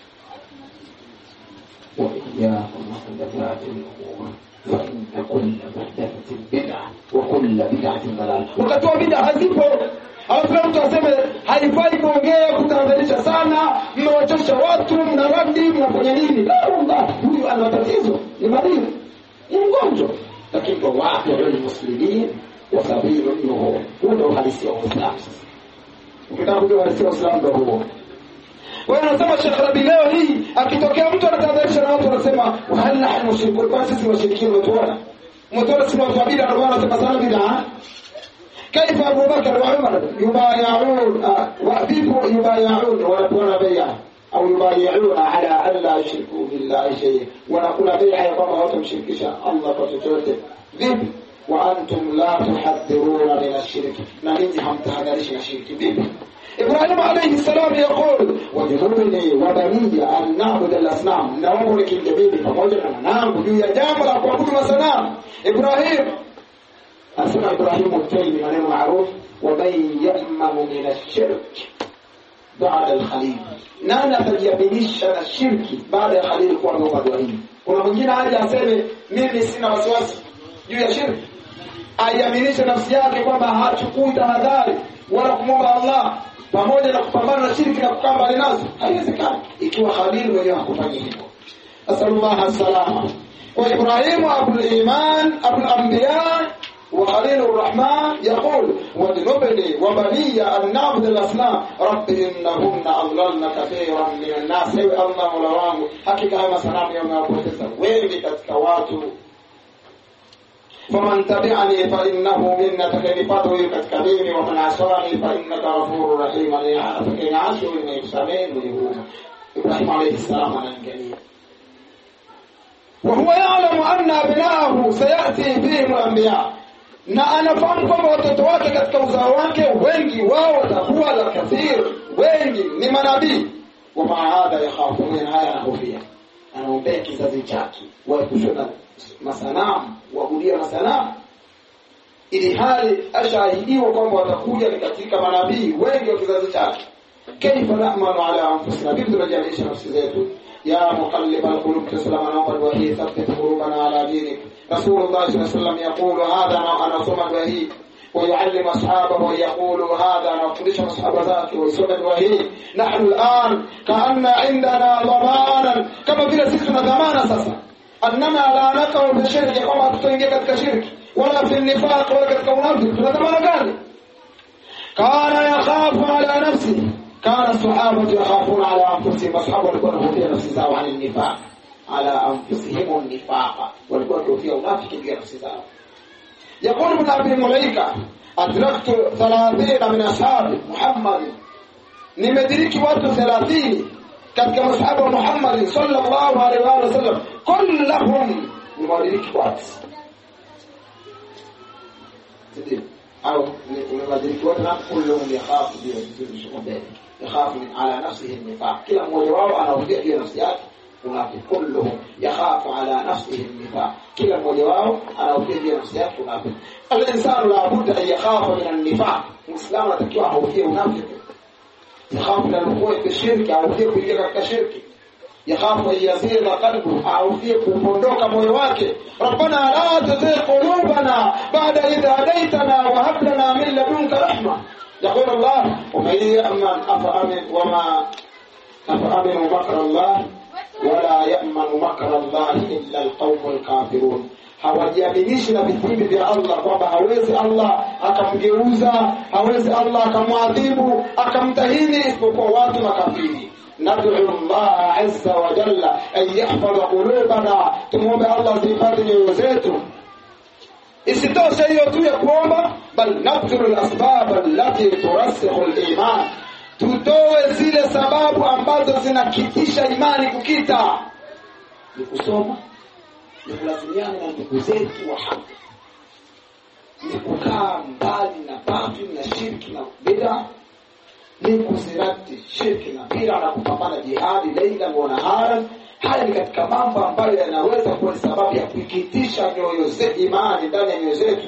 Speaker 1: وإياكم محدثات الأمور فإن كل محدثة بدعة وكل بدعة ضلالة. وكتوا بدعة zipo. Alafu mtu aseme haifai kuongea, kutahadharisha sana, mmewachosha watu, mnaradi, mnafanya nini? La Allah, huyu ana tatizo, ni maradhi, ni mgonjwa. Lakini kwa watu wa muslimin wa sabilu nuhu, ndio uhalisia wa Uislamu. Ukitaka kujua uhalisia wa Uislamu ndio huo. Wewe unasema Sheikh Rabi leo hii akitokea mtu anatahadharisha na watu wanasema hal nahnu mushrikun, kwa sisi washirikina. Mtuona si watu wa bid'a, ndio wanasema sana bid'a. كيف أبو بكر وعمر يبايعون وأبيبوا يبايعون ونكون بيعا أو يبايعون على أن لا يشركوا بالله شيء ونكون بيعا يقوم وتمشركش الله فتجوته ذب وأنتم لا تحذرون من الشرك، نمينهم تهدرش الشرك. ذب إبراهيم عليه السلام يقول وجنبني وبني أن نعبد الأصنام، نعبد لك الجميل فموجنا نعبد يا جامل أقوى الأصنام. إبراهيم أسمع إبراهيم التيمي من المعروف ومن يأمن من الشرك بعد الخليل. نانا تجيبنيش na shirki baada ya Khalil kuwa ndio Ibrahim. Kuna mwingine aje aseme mimi sina wasiwasi juu ya shirki, aiaminishe nafsi yake kwamba hachukui tahadhari wala kumwomba Allah pamoja na kupambana na shirki na kukaa mbali nazo? Haiwezekani ikiwa Khalil mwenyewe hakufanya hivyo. Asallallahu alaihi wa Ibrahim abul iman abul anbiya وخليل الرحمن يقول وجنبني وبني أن نعبد الأصنام رب إنهن أضللن كثيرا من الناس. الله مولا wangu, hakika haya masanamu yamewapoteza wengi katika watu. faman tabi'ani fa innahu minni, atakayenifuata huyo katika mimi, wa man asani fa innaka ghafurur rahim, atakayeniasi ni msamehe mwenye huruma. Ibrahim alayhi salam anaangalia, wa huwa ya'lamu anna abna'ahu sayati fihim al-anbiya, na anafahamu kwamba watoto wake katika uzao wake wengi wao watakuwa la kathir, wengi ni manabii. Wa maadha yakhafu min haya anahofia, anaombea kizazi chake waepushwe masanamu, waabudia masanamu, ili hali ashahidiwa kwamba watakuja ni katika manabii wengi wa kizazi chake. Kaifa na'manu ala anfusina, vipi tunajalisha nafsi zetu? Ya muqallib alqulub taslama nawqad wa hiya thabbit qulubana ala dinik. Rasulullah sallallahu alayhi wasallam yaqulu hadha ma ana sumad wa hiya ويعلم أصحابه ويقول هذا نقدش أصحاب ذاك ويسمد وهي نحن الآن كأن عندنا ضمانا كما في سيسنا ضمانا ساسا أننا لا نقع بالشرك كما تتنجد كشرك ولا في النفاق ولا كتكونافق فلتمانا قال كان يخاف على نفسه، كان الصحابة يخافون على أنفسهم، أصحابه لكونه في نفسه عن النفاق على أنفسهم النفاق ولكونه في أنافق في نفسه. يقول ابن أبي مليكة أدركت 30 من أصحاب محمد، نمدرك وقت 30 كما أصحاب محمد صلى الله عليه وسلم كلهم نمدرك وقت أو نمدرك وقت كلهم يخاف على نفسه النفاق، كلا موجواب أنا وفيه في نفسيات منافق، كلهم يخاف على نفسه النفاق، كلا موجواب أنا وفيه في نفسيات منافق. الإنسان لابد أن يخاف من النفاق، مسلم تكيه وفيه منافق، يخاف من الوقوع في الشرك أو فيه كلك كشرك، يخاف أن يزيغ قلبه أو فيه كفندوك مويواك. ربنا لا تزغ قلوبنا بعد إذ هديتنا وهب لنا من لدنك رحمة. يقول الله ومن يأمن أفأمنوا مكر الله ولا يأمن مكر الله إلا القوم الكافرون. hawajiaminishi na vitimbi vya Allah kwamba hawezi Allah akamgeuza, hawezi Allah akamwadhibu, akamtahini isipokuwa watu makafiri. Nad'u Allah azza wa jalla an yahfadha qulubana, tumuombe Allah zihifadhi nyoyo zetu. Isitoshe hiyo tu ya kuomba, bal nabdhuru al-asbab allati turasikhu al-iman, tutoe zile sababu ambazo zinakitisha imani kukita. Ni kusoma, ni kulazimiana na ndugu zetu wa haki, ni kukaa mbali na batil na shirki na bid'a, ni kuzirati shirki na bid'a na kupambana jihadi laila wa nahara. Haya ni katika mambo ambayo yanaweza kuwa sababu ya kuikitisha nyoyo zetu, imani ndani ya nyoyo zetu.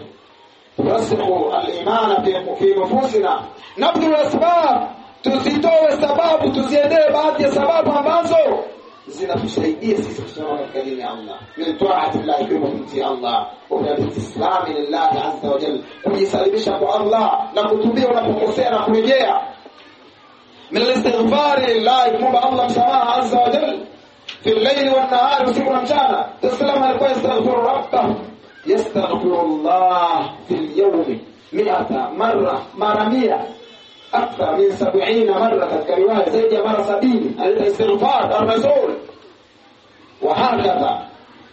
Speaker 1: Rasikhu al-iman fi nufusina, nabdul asbab, tuzitoe sababu, tuziendee baadhi ya sababu ambazo zinatusaidia sisi kusimama katika dini ya Allah, min ta'ati Allah, kwa kumtii Allah, wa biislami lillahi azza wa jalla, kujisalimisha kwa Allah na kutubia unapokosea na kurejea, min al-istighfari lillahi, kumwomba Allah msamaha azza wa jalla في الليل والنهار usiku na mchana. Tasallama alikuwa yastaghfiru rabbah, yastaghfiru Allah fi al-yawm 100 mara 100 akthar min 70 mara, katika riwaya zaidi ya mara 70 al-istighfar ar-rasul wa hakadha.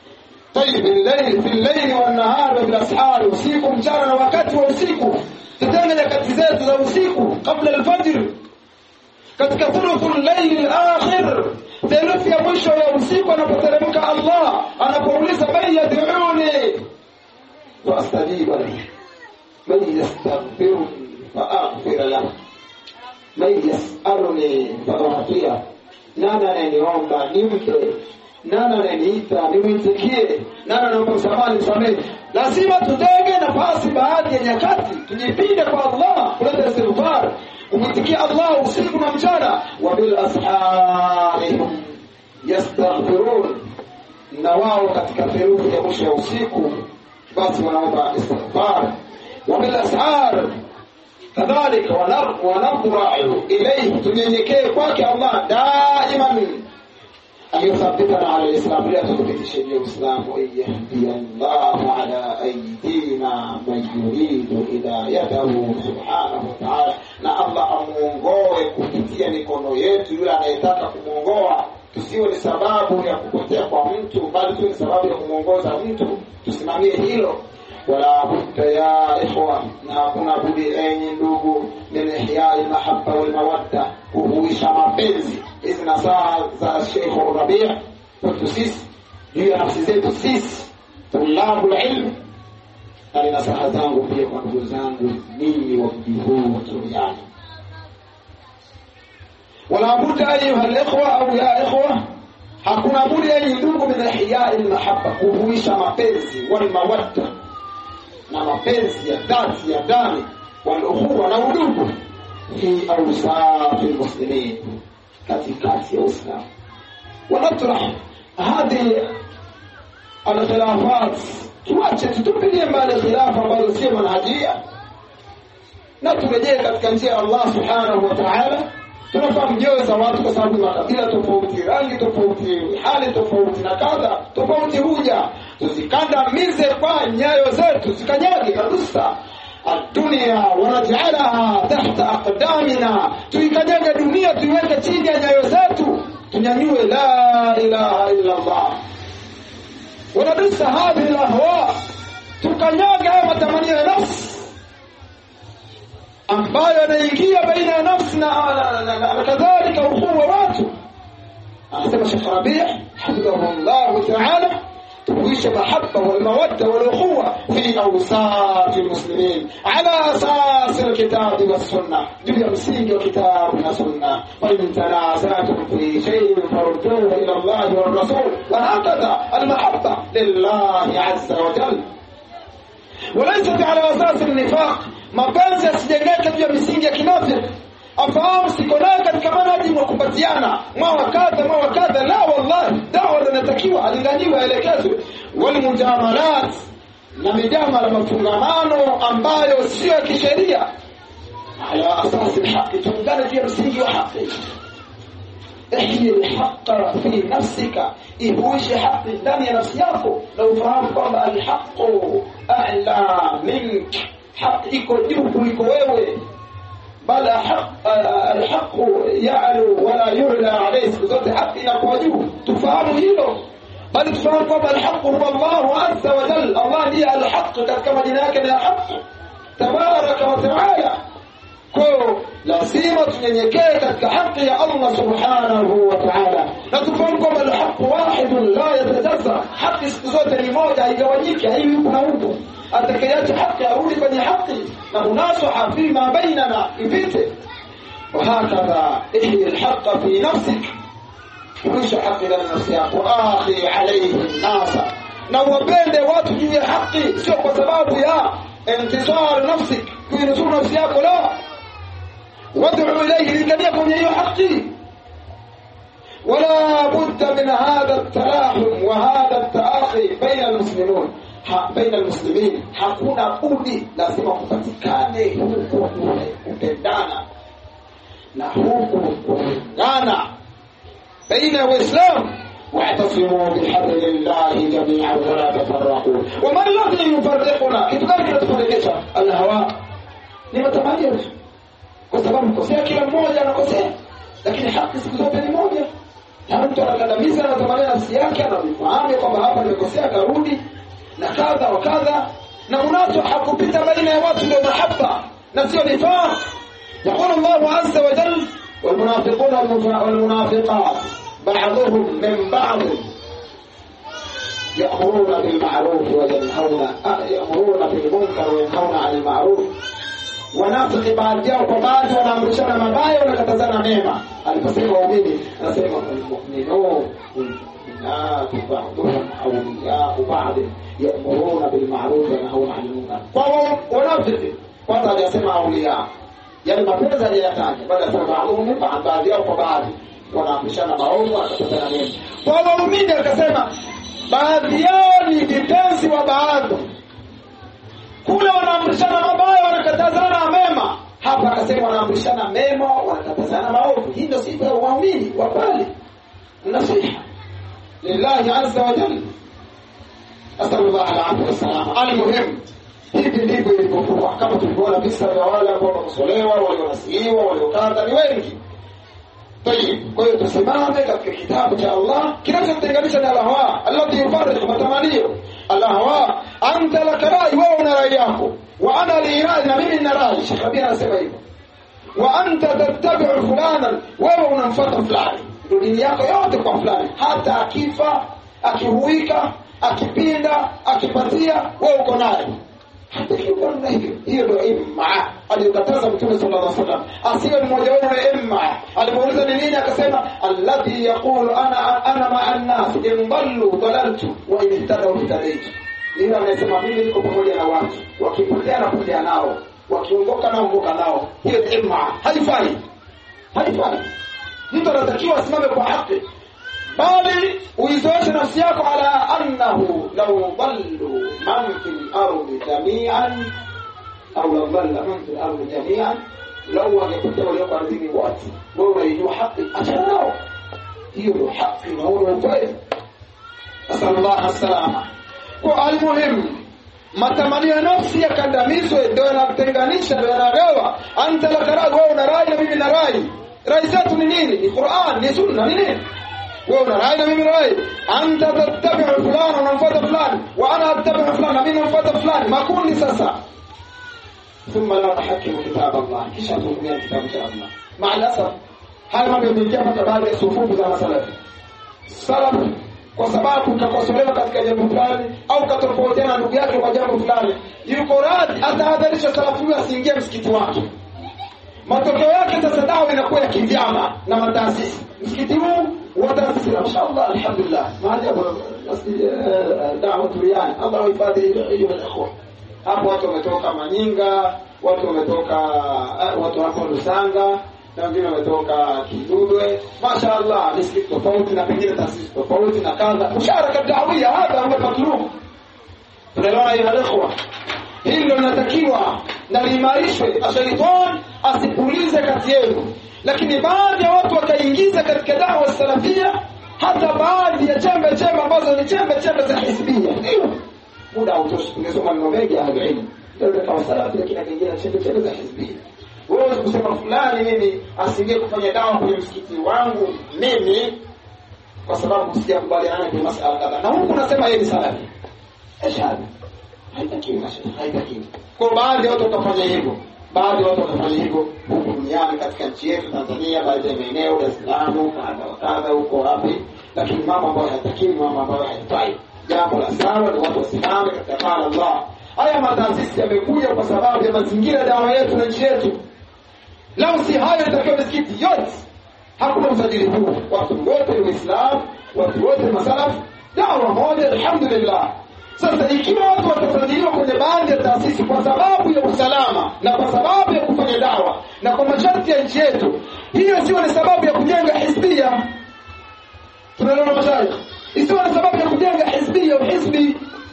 Speaker 1: طيب الليل في الليل والنهار بالاسحار, usiku mchana na wakati wa usiku, tutenge nyakati zetu za usiku kabla al-fajr, katika thuluthul layl al-akhir, theluthi ya mwisho ya usiku anapoteremka Allah, anapouliza man yad'uni wa astajib lahu, man yastaghfiruni fa aghfir lahu, man yas'aluni fa a'tiya. Nani ananiomba nimpe, nani ananiita nimwitikie, nani anaomba msamaha nisamehe. Lazima tutenge nafasi baadhi ya nyakati, tujipinde kwa Allah, kuleta istighfar, kumtikia Allah usiku na mchana. Wa bil asharihim yastaghfirun, na wao katika theluthi ya mwisho ya usiku basi wanaomba istighfar. Wa bil ashar kadhalika wanadhra'u ilayhi, tunyenyekee kwake Allah daiman, ayuthabbitana ala al-islam, la tuthibitisha al-islam, wa yahdi Allah ala aydina man yuridu hidayatahu subhanahu wa ta'ala, na Allah amuongoe kupitia mikono yetu yule anayetaka kumuongoa. Tusiwe ni sababu ya kupotea kwa mtu, bali tu ni sababu ya kumuongoza mtu, tusimamie hilo. wala budda ya ikhwa, na hakuna budi enyi ndugu, min ihyai mahabba wal mawadda, kuhuisha mapenzi. Hizi nasaha za Sheikh Rabi' kwetu sisi, juu ya nafsi zetu sisi tulabul ilm, na nasaha zangu pia kwa ndugu zangu ninyi wa mji huu wa Turiani. wala budda ayuha al-ikhwa au ya ikhwa, hakuna budi enyi ndugu, min ihyai mahabba, kuhuisha mapenzi wal mawadda, na mapenzi ya dhati ya ndani, wal ukhuwa, na udugu, fi awsaf almuslimin, katikati ya Uislamu. ونطرح هذه الخلافات، tuache tutupilie mbali khilafa ambazo si manhajia, na turejee katika njia ya Allah subhanahu wa ta'ala. Tunafahamu nyoyo za watu kwa sababu makabila tofauti, rangi tofauti, hali tofauti na kadha tofauti huja, tusikandamize kwa nyayo zetu, zikanyage kabisa dunia, wanajalaha tahta aqdamina, tuikanyage dunia, tuiweke chini ya nyayo zetu, tunyanyue la ilaha illa Allah. ونبث هذه الأهواء، tukanyage matamanio ya nafsi ambayo yanaingia baina ya nafsi na kadhalika ukhuwa watu. Anasema Sheikh Rabi' hafidhahullah ta'ala, tuhuisha mahabba wal mawadda wal ukhuwa fi awsat almuslimin ala asas alkitab was sunnah, juu ya msingi wa kitabu na sunna. wa in tanaza'tum fi shay'in farudduhu ila Allah wa rasul, wa hakadha almahabba lillahi azza wa jalla, walaysa ala asas an-nifaq, mapenzi yasijengeke juu ya misingi ya kinafiki. Afahamu sikonaka katika manhaji wa kupatiana mwakadha, la wallahi, dawa inatakiwa alinganiwe, elekezwe. Wal mujamalat, na mijamala, mafungamano ambayo sio ya kisheria, ala asasi alhaq, tungane juu ya msingi wa haki. ihyi alhaq fi nafsika, ihuishe haki ndani ya nafsi yako, na ufahamu kwamba alhaq a'la mink, haki iko juu kuliko wewe. بل الحق يعلو ولا يعلى عليه، zote haki inakuwa juu, tufahamu hilo. bali tufahamu kwamba alhaq huwa Allah azza wa jalla, Allah ndiye alhaq, katika majina yake ni haq tabaraka wa taala. Kwa lazima tunyenyekee katika haki ya Allah subhanahu wa ta'ala, na tufahamu kwamba alhaq wahid la yatajazza, haki siku zote ni moja, haigawanyiki, haiwi huko na huko. atakayeacha haki arudi kwenye haki, na munasaha fima bainana ipite. وهكذا احيي الحق في نفسك، kuisha haki ndani ya nafsi yako. akhi alayhi nasa, na wapende watu juu ya haki, sio kwa sababu ya intisar nafsik, kuinusuru nafsi yako, la. wad'u ilayhi, lingania kwenye hiyo haki. wala budda min hadha at-talahum wa hadha at-ta'akhi baina al-muslimin, baina al-muslimin, hakuna budi, lazima kupatikane huko kupendana na huko kuungana baina waislamu. واعتصموا بحبل الله جميعا ولا تفرقوا. وما الذي يفرقنا؟ kitu gani kinatufarikisha? Alhawa, ni matamanio. Kwa sababu mkosea, kila mmoja anakosea, lakini haki siku zote ni moja. Na mtu anakandamiza na tamanio nafsi yake, anafahamu kwamba hapa nimekosea, karudi na kadha wa kadha, na munato hakupita baina ya watu, ndio mahabba na sio nifaq. يقول الله عز وجل: والمنافقون والمنافقات بعضهم من بعض يأمرون بالمعروف وينهون بالمنكر وينهون عن المعروف. wanafiki baadhi yao kwa baadhi wanaamrishana mabaya, wanakatazana mema. Aliposema waumini, anasema mu'minun ba'dhum awliya'u ba'd ya'muruna bil ma'ruf wa yanhauna 'anil munkar. Kwa wanafiki kwanza hajasema awliya, yani mapenzi aliyataja, baada ya sababu baadhi yao kwa baadhi wanaamrishana maovu, wanakatazana mema. Kwa waumini akasema baadhi yao ni vipenzi wa baadhi, kule wanaamrishana mabaya, wanakatazana mema. Hapa akasema wanaamrishana mema, wanakatazana maovu. Hii ndio sifa ya waumini wa kweli, nasiha lillahi azza wa jalla. Asallallahu alayhi wasallam. Almuhim, hivi ndivyo ilivyokuwa, kama tulivyoona visa vya wale ambao wamesolewa, walionasiwa, waliokata, ni wengi. Tayeb, kwa hiyo tusimame katika kitabu cha Allah. Kinachotenganisha na al-hawa allati yufarriqu matamanio, al-hawa
Speaker 2: anta laka rai, wewe una rai yako, wa ana li rai, na mimi nina rai. Sheikh Rabi anasema hivyo, wa anta tattabi'u fulana, wewe unamfuata fulani, ndio dini yako yote kwa fulani. Hata akifa, akihuika, akipinda, akipatia, wewe uko naye. Hata kiwa na hiyo ndio imma aliyokataza Mtume sallallahu alaihi wasallam, asiwe mmoja wao na imma. Alipouliza ni nini, akasema alladhi yaqulu ana ma'an nas in dallu dalaltu wa in ihtadaw ihtadaytu. Yeye anasema mimi niko pamoja na watu, wakipotea na kupotea nao, wakiongoka na ongoka nao. Hiyo ni imma, haifai. Mtu anatakiwa asimame kwa haki, bali uizoeshe nafsi yako ala annahu law dallu man fil ardi jami'an au law dalla man fil ardi jami'an, law wangekuta wale ardhini wote, wewe unajua haki, achana nao. Hiyo ndio haki na huo ukweli. Sallallahu alaihi. Kwa almuhimu, matamanio ya nafsi yakandamizwe, ndio yanatenganisha, ndio yanagawa. Anta laka rai, wewe una rai na mimi na rai. Rai zetu ni nini? Ni Qur'an, ni sunna, ni nini? wewe una rai na mimi na rai. Anta tattabi'u fulana, unamfuata fulani, wa ana attabi'u fulana, mimi namfuata fulani. Makundi sasa. Thumma la tahkimu kitab Allah, kisha tutumia kitabu cha Allah. Maalasaf haya mambo yameingia mpaka baadhi ya sufufu za masalafi. Salafu kwa sababu utakosolewa katika jambo fulani au katofautiana ndugu yake kwa jambo fulani, yuko radhi atahadharisha salafu huyo asiingie msikiti wake. Matokeo yake sasa dawa inakuwa ya kivyama na mataasisi. Msikiti huu wa taasisi inshallah alhamdulillah, maajabu dawa turiani, Allah hifadhi hiyo ikhwa. Hapo watu wametoka Manyinga, watu wametoka watu hapo Lusanga, na wengine wametoka Kidudwe. Mashaallah, misikiti tofauti na pengine taasisi tofauti na kadha. Musharaka da'awia hapa huwa matlub. Tunaelewana hiyo ikhwa. Hilo linatakiwa na liimarishwe, ashaitan asipulize kati yenu. Lakini baadhi ya watu wakaingiza katika dawa salafia hata baadhi ya chembe ambazo ni chembe za hizbia. Ndio muda hautoshi tungesoma mambo mengi ya elimu. Ndio kama salafi, lakini kingine chembe za hizbia. Wewe kusema fulani mimi asingie kufanya dawa kwenye msikiti wangu mimi kwa sababu sijakubaliana na masuala kadha, na huko unasema yeye ni salafi. Ashhadu haitakiwi. Kwa baadhi ya watu watafanya hivyo, huko duniani katika nchi yetu Tanzania, baadhi ya maeneo ya Uislamu kadha huko wapi, lakini mambo ambayo hayatakiwi, mambo ambayo haifai. Jambo la sawa ni watu wasimame katika qala Allah. Haya mataasisi yamekuja kwa sababu ya mazingira ya dawa yetu na nchi yetu. Lao si hayo itakiwa misikiti yote hakuna usajili huu, watu wote ni Waislamu, watu wote masalafu, dawa moja alhamdulillah. Sasa ikiwa watu watasajiliwa kwenye baadhi ya taasisi kwa sababu ya usalama na kwa sababu ya kufanya dawa na kwa masharti ya nchi yetu, hiyo sio ni sababu ya kujenga hizbia. Tunaelewa mashaikh? Isiyo ni sababu ya kujenga hizbia au hizbi.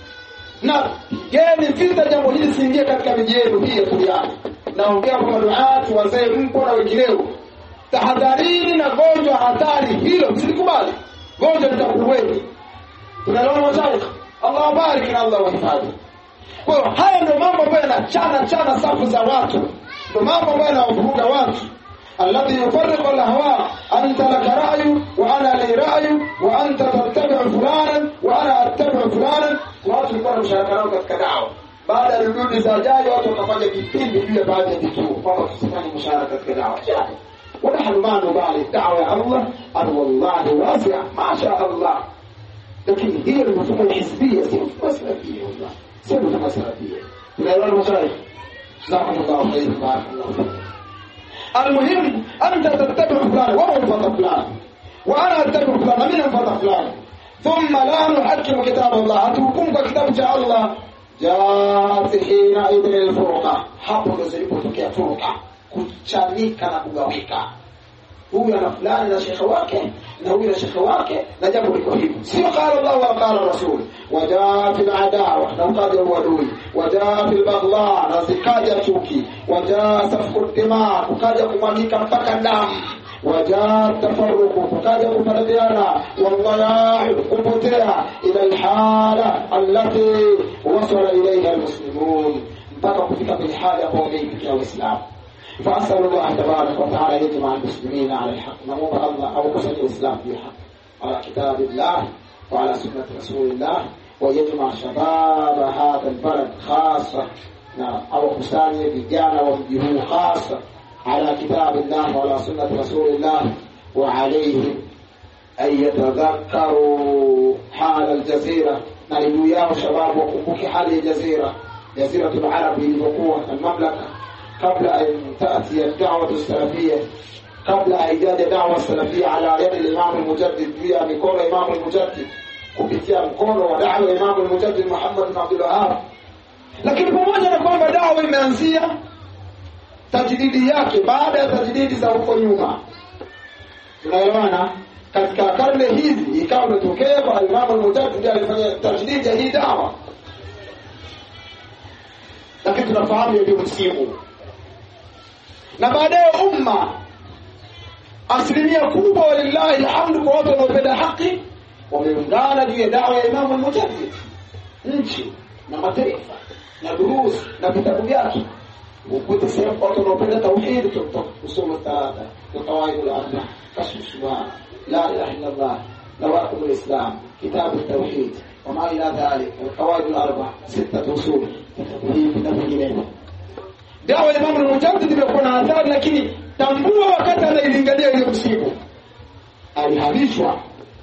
Speaker 2: Na gani vita jambo hili siingie katika miji yetu hii ya Turiani. Naongea kwa maduati, wazee mpo na wengineo. Tahadharini na gonjwa hatari hilo, msikubali. Gonjwa litakuweni. Tunaelewa mashaikh? Allah barik na Allah wahifadhi. Kwa haya ndio mambo ambayo yanachana safu za watu. Ndio mambo ambayo yanawavuruga watu. Alladhi yufarriqu al-ahwa, anta laka ra'yu wa ana li ra'yu wa anta tattabi'u fulanan wa ana attabi'u fulanan. Watu walikuwa msharakana katika dawa. Baada ya rududi za jaji watu wakafanya vipindi vile baadhi ya vituo kwamba tusifanye msharaka katika dawa. ونحن ما نبالي دعوة يا الله والله واسع ما شاء الله. لكن هي المفهوم الحزبية سيف مسألة والله سيف مسألة لا لا المشايخ جزاكم الله خير بارك الله فيك. المهم أنت تتبع فلان وهو يفضل فلان وأنا أتبع فلان من يفضل فلان ثم لا نحكم كتاب الله أتوكم كتاب جاء الله جاءت حينئذ الفرقة hapo zilipotokea furqa kuchanika na kugawika. Huyu ana fulani na shekhi wake na huyu na shekhi wake na jambo liko hivi. Sio qala Allah wa qala Rasul. Wajaa fil adawa na ukaja uadui. Wajaa fil baghdha na zikaja chuki. Wajaa safku dima ukaja kumwagika mpaka damu. Wajaa tafarruqu ukaja kufaradiana. Wallahi kupotea ila alhala allati wasala ilayha almuslimun. mpaka kufika kwenye hali ambayo wameifikia Uislamu. فأسأل الله تبارك وتعالى يجمع المسلمين على الحق نموذج الله أو قصد الإسلام في الحق على كتاب الله وعلى سنة رسول الله ويجمع شباب هذا البلد خاصة أو خصاني بجانا ومجهول خاصة على كتاب الله وعلى سنة رسول الله، وعليهم أن يتذكروا حال الجزيرة. نريد يا شباب وكمبك حال الجزيرة، جزيرة العرب لبقوة المملكة، قبل أن تأتي الدعوة السلفية، قبل إيجاد الدعوة السلفية على يد الإمام المجدد via mikono Imam al-Mujaddid, kupitia mkono wa da'wa Imam al-Mujaddid Muhammad bin Abdul Wahhab. Lakini pamoja na kwamba da'wa imeanzia tajdidi yake baada ya tajdidi za huko nyuma, tunaelewana, katika karne hizi ikawa imetokea kwa Imam al-Mujaddid alifanya tajdidi ya hii da'wa. Lakini tunafahamu ndio msimu, na baadaye umma asilimia kubwa walillahi alhamdu kwa watu wanaopenda haki wameungana juu ya da'wa ya Imam al-Mujaddid, nchi na mataifa na durus na vitabu vyake. Ukuta sehemu watu wanaopenda tauhid, usul thalatha, qawaid al-arba, kashf subhan, la ilaha illa Allah, nawaqid al-islam, kitab at-tauhid وما إلى ذلك، القواعد الأربع، 6 أصول. Hii vitabu vingi. Dawa ya Imam al-Mujaddid ilikuwa na athari, lakini tambua wakati anailingania ile msiba, alihamishwa,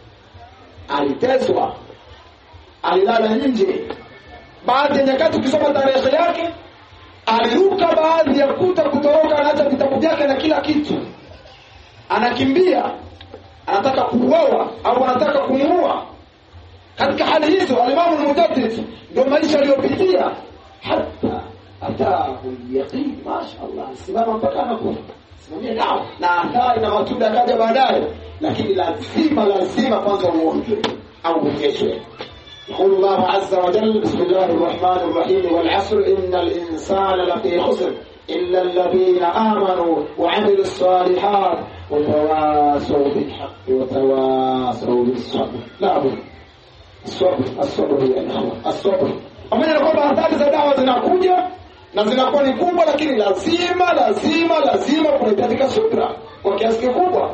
Speaker 2: aliteswa, alilala nje. Baadhi ya nyakati ukisoma tarehe yake aliruka baadhi ya kuta kutoroka, anaacha vitabu vyake na kila kitu, anakimbia, anataka kuuawa au anataka kumuua. Katika hali hizo Imam al-Mujaddid ndio maisha aliyopitia hata ataahu yaqin, mashaallah, simama mpaka anakufa, simamia dawa na athari na matunda kaja baadaye. Lakini lazima kwanza uonje au ukeshwe. يقول الله عز وجل: بسم الله الرحمن الرحيم، والعصر إن الإنسان لفي خسر إلا الذين آمنوا وعملوا الصالحات وتواصوا بالحق وتواصوا بالصبر. لا بد الصبر يا إخوة، الصبر. Pamoja na kwamba athari za dawa zinakuja na zinakuwa ni kubwa, lakini lazima kunahitajika subra kwa kiasi kikubwa.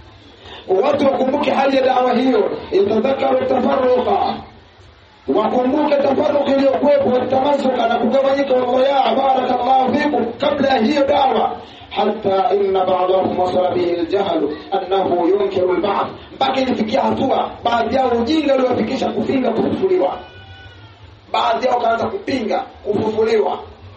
Speaker 2: Watu wakumbuke hali ya dawa hiyo, itadhakaru tafarruqa, wakumbuke tafarruqa iliyokuwepo, tamasuka na kugawanyika. Wallahi barakallahu fikum, kabla hiyo dawa hatta inna ba'dahum wasala bihi al-jahl annahu yunkiru al-ba'd, mpaka ilifikia hatua baadhi yao ujinga uliofikisha kupinga kufufuliwa. Baadhi yao kaanza kupinga kufufuliwa,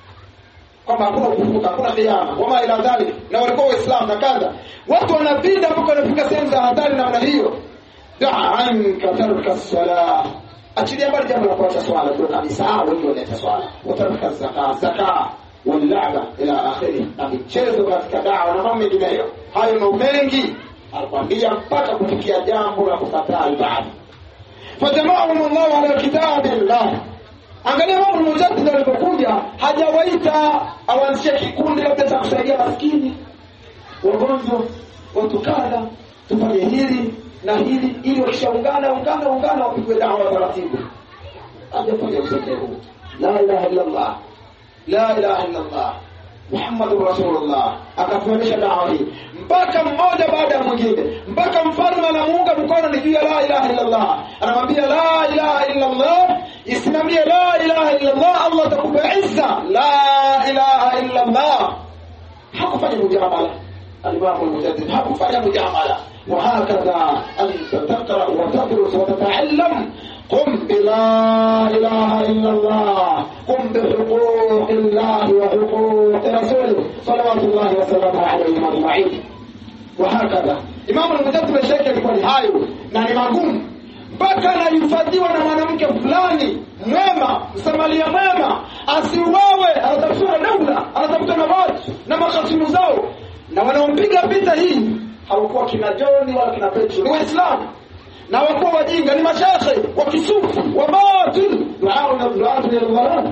Speaker 2: kwamba hakuna kufufuka, hakuna kiyama, wama ila dhalik, na walikuwa waislamu na kadha. Watu wanapinda mpaka wanafika sehemu za hatari namna hiyo. Da'a anka tarka as-salah, achilia mbali jambo la kuacha swala, ndio kabisa wengi wanaacha swala, watarka zakat واللعبة إلى آخره، na michezo katika dawa na mambo mengineyo. Hayo ni mengi alikwambia mpaka kufikia jambo la kukataa ibada. Fajama'ahum Allah ala kitabillah. Angalia Imam al-Mujaddid alipokuja, hajawaita awanzie kikundi labda cha kusaidia maskini, wagonjwa, watu kadha, tufanye hili na hili, ili wakishaungana wapigwe dawa taratibu. Hajafanya usaidizi huu. La ilaha illa Allah, la ilaha illa Allah Muhammadur Rasulullah. Akafundisha dawa hii mpaka mmoja baada ya mwingine, mpaka mfalme anamuunga mkono ni juu ya la ilaha illa Allah. Anamwambia la ilaha illa Allah, isimamie la ilaha illa Allah, Allah atakupa izza. La ilaha illa Allah. Hakufanya mujamala Imam al-Mujaddid, hakufanya mujamala. وهكذا أنت تقرأ وتدرس وتتعلم. قم بلا إله إلا الله، قم بحقوق الله وحقوق رسوله صلوات الله وسلامه عليه أجمعين. وهكذا Imam al-Mujaddid الشيخ alikuwa hayo na ni magumu, mpaka anahifadhiwa na mwanamke fulani mwema, msamaria mwema, asiuawe, anatafuta daula, anatafuta na watu na makasimu zao. Na wanaompiga vita hii hawakuwa kina John wala kina Petro, ni Waislamu, na wakuwa wajinga, ni mashekhe wa kisufi wa batil, duao na duatu ya dhalal.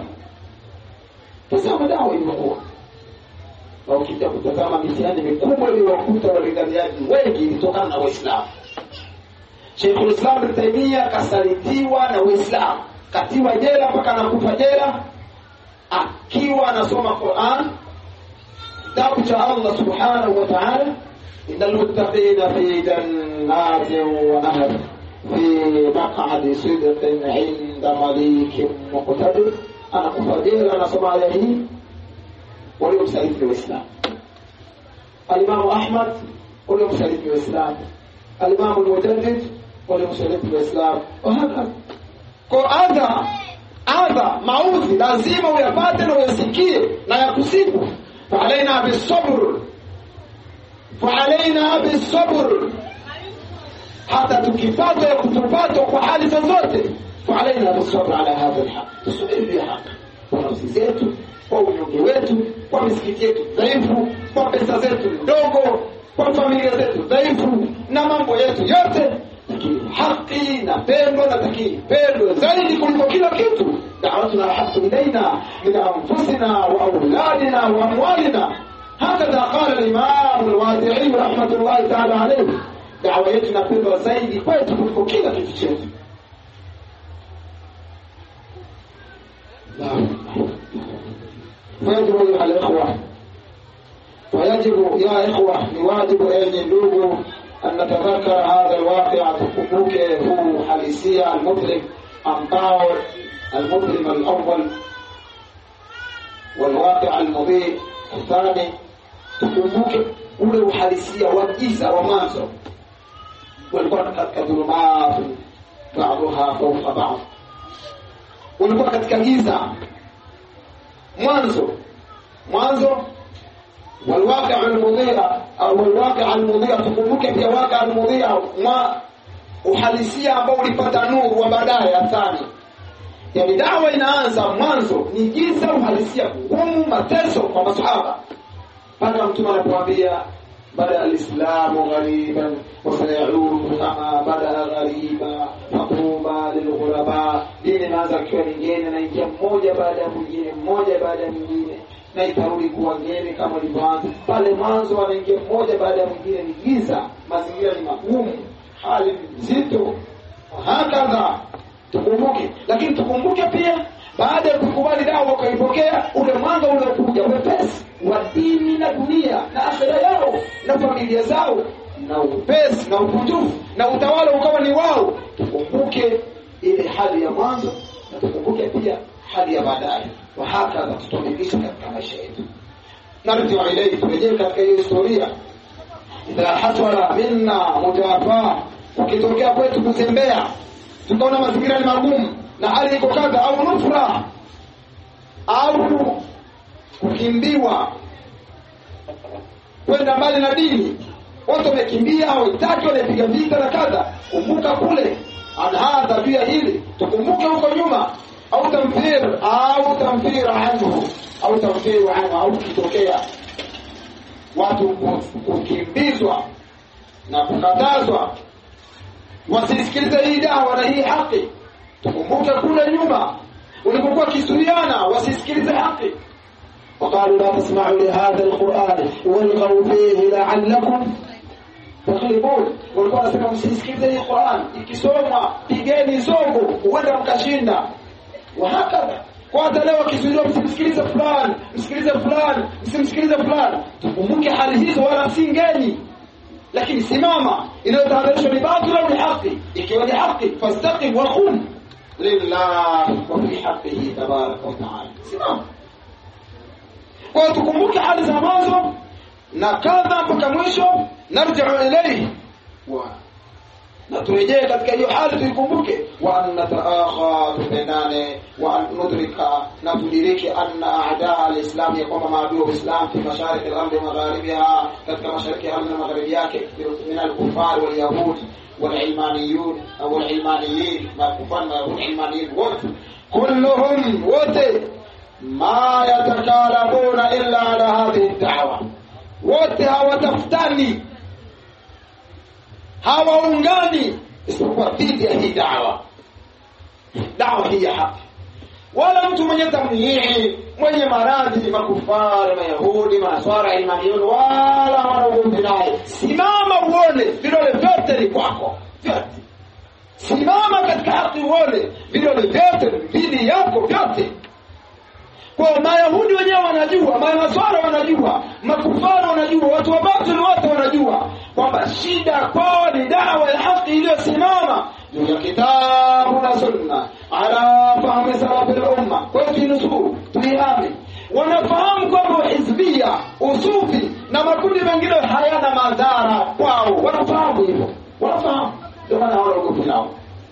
Speaker 2: Tazama dawa ilikuwa, na ukija kutazama mitihani mikubwa iliyowakuta walinganiaji wengi kutokana na Waislamu. Sheikhul Islam Ibn Taymiyyah kasalitiwa na Waislamu, katiwa jela mpaka anakufa jela akiwa anasoma Qur'an, kitabu cha Allah subhanahu wa ta'ala. إن المتقين في جنات ونهر في مقعد صدق عند مليك مقتدر. أنا كفدير أنا صماليه وليم سعيد في الإسلام. الإمام أحمد وليم سعيد في الإسلام. الإمام المجدد وليم سعيد في الإسلام. وهكذا. هذا maudhi lazima uyapate na uyasikie na yakusibu. فعلينا بالصبر hata tukipata kutupata kwa hali zozote. فعلينا بالصبر على هذا الحق. tusubiri haki kwa nafsi zetu, kwa unyonge wetu, kwa misikiti yetu dhaifu, kwa pesa zetu ndogo, kwa familia zetu dhaifu na mambo yetu yote. haki na pendo na pendo zaidi kuliko kila kitu. دعوتنا حق إلينا من أنفسنا وأولادنا وأموالنا. هكذا قال الإمام الوادعي رحمة الله تعالى عليه. دعوتنا pendo zaidi kwetu kuliko kila kitu chetu. فيجب يا إخوة لواجب أن يندوب أن نتذكر هذا الواقع. تكموكه هو حاليسية المظلم أمطار المظلم الأول والواقع المضيء الثاني. تكموكه ule uhalisia wa giza wa mwanzo walikuwa katika dhulumat ba'daha fawqa ba'd. Walikuwa katika giza mwanzo والواقع المضيء au الواقع المضيء. tukumbuke pia واقع المضيء ma uhalisia ambao ulipata nuru wa baadaye athani. Yani dawa inaanza mwanzo ni giza, uhalisia ngumu, mateso kwa masahaba. Mpaka mtume anapoambia bada al-islamu ghariban wa sayaudu kama bada ghariba faquba lilghuraba. Dini inaanza kwa nyingine na ingia mmoja baada ya mwingine, mmoja baada ya mwingine, na itarudi kuwa ngeni kama ilivyoanza. Pale mwanzo wanaingia mmoja baada ya mwingine, ni giza, mazingira ni magumu, hali nzito. Hakadha tukumbuke. Lakini tukumbuke pia baada ya kukubali dawa wakaipokea, ule mwanga unaokuja wepesi wa dini na dunia na akhera yao na familia zao, na upesi na ukunjufu na utawala ukawa ni wao. Tukumbuke ile hali ya mwanzo na tukumbuke pia hali ya baadaye. Wa hakadha tutumikisha katika maisha yetu. Narudi ilayhi, turejee katika hiyo historia. Idha hasala minna mujafaa, ukitokea kwetu kuzembea, tukaona mazingira ni magumu na hali iko kadha, au nufra au kukimbiwa kwenda mbali na dini, watu wamekimbia au itaki wanapiga vita na kadha. Kumbuka kule anahadha pia hili, tukumbuke huko nyuma. au tamfira anhu au kitokea watu kukimbizwa na kukatazwa wasisikilize hii dawa na hii haki. Tukumbuke kule nyuma walipokuwa kisuiana wasisikilize haki. وقالوا لا تسمعوا لهذا القرآن والغوا فيه لعلكم تغلبون. walikuwa wanasema msisikilize hii Qur'an, ikisomwa pigeni zongo huenda mkashinda. Wahakadha kwa hata leo kisuiwa msimsikilize fulani, msimsikilize fulani. Tukumbuke hali hizo wala si ngeni, lakini simama inayotahadharishwa ni batili au ni haki. Ikiwa ni haki fastaqim wa qum lillah wa fi haqqihi tabaraka wa ta'ala. Simama. Kwa tukumbuke hali za mwanzo na kadha mpaka mwisho, narji'u ilayhi na turejee katika hiyo hali tuikumbuke. Wa anna ta'akha tupendane, wa an nudrika na tudiriki anna a'daa al-islam yakuma maadui wa islam fi mashariki al-ardi wa magharibiha, katika mashariki ya ardhi na magharibi yake, min al-kuffar wal yahud wal ilmaniyun au al-ilmaniyin, makufar na al-ilmaniyin wote, kulluhum wote ma yatakalabuna illa ala hadhihi ad-da'wa. Wote hawatafutani, hawaungani isipokuwa dhidi ya hii dawa hii ya haki. Wala mtu mwenye tamyi'i, mwenye maradhi, makufari, mayahudi, manaswara, imaniyun, wala wanaugomvi naye. Simama uone vidole vyote ni kwako, vyote. Simama katika haki uone vidole vyote dhidi yako vyote. Kwa mayahudi wenyewe wanajua, manaswara wanajua, makufari wanajua, watu wa batili wote wanajua kwamba shida kwao ni dawa ya haki iliyosimama juu ya kitabu na sunna ala fahmi salafil umma. Kwa hiyo tunusuru tuihami. Wanafahamu kwamba hizbia, usufi na makundi mengine hayana madhara kwao. Wanafahamu hivyo, wanafahamu, ndio maana hawaogopi nao.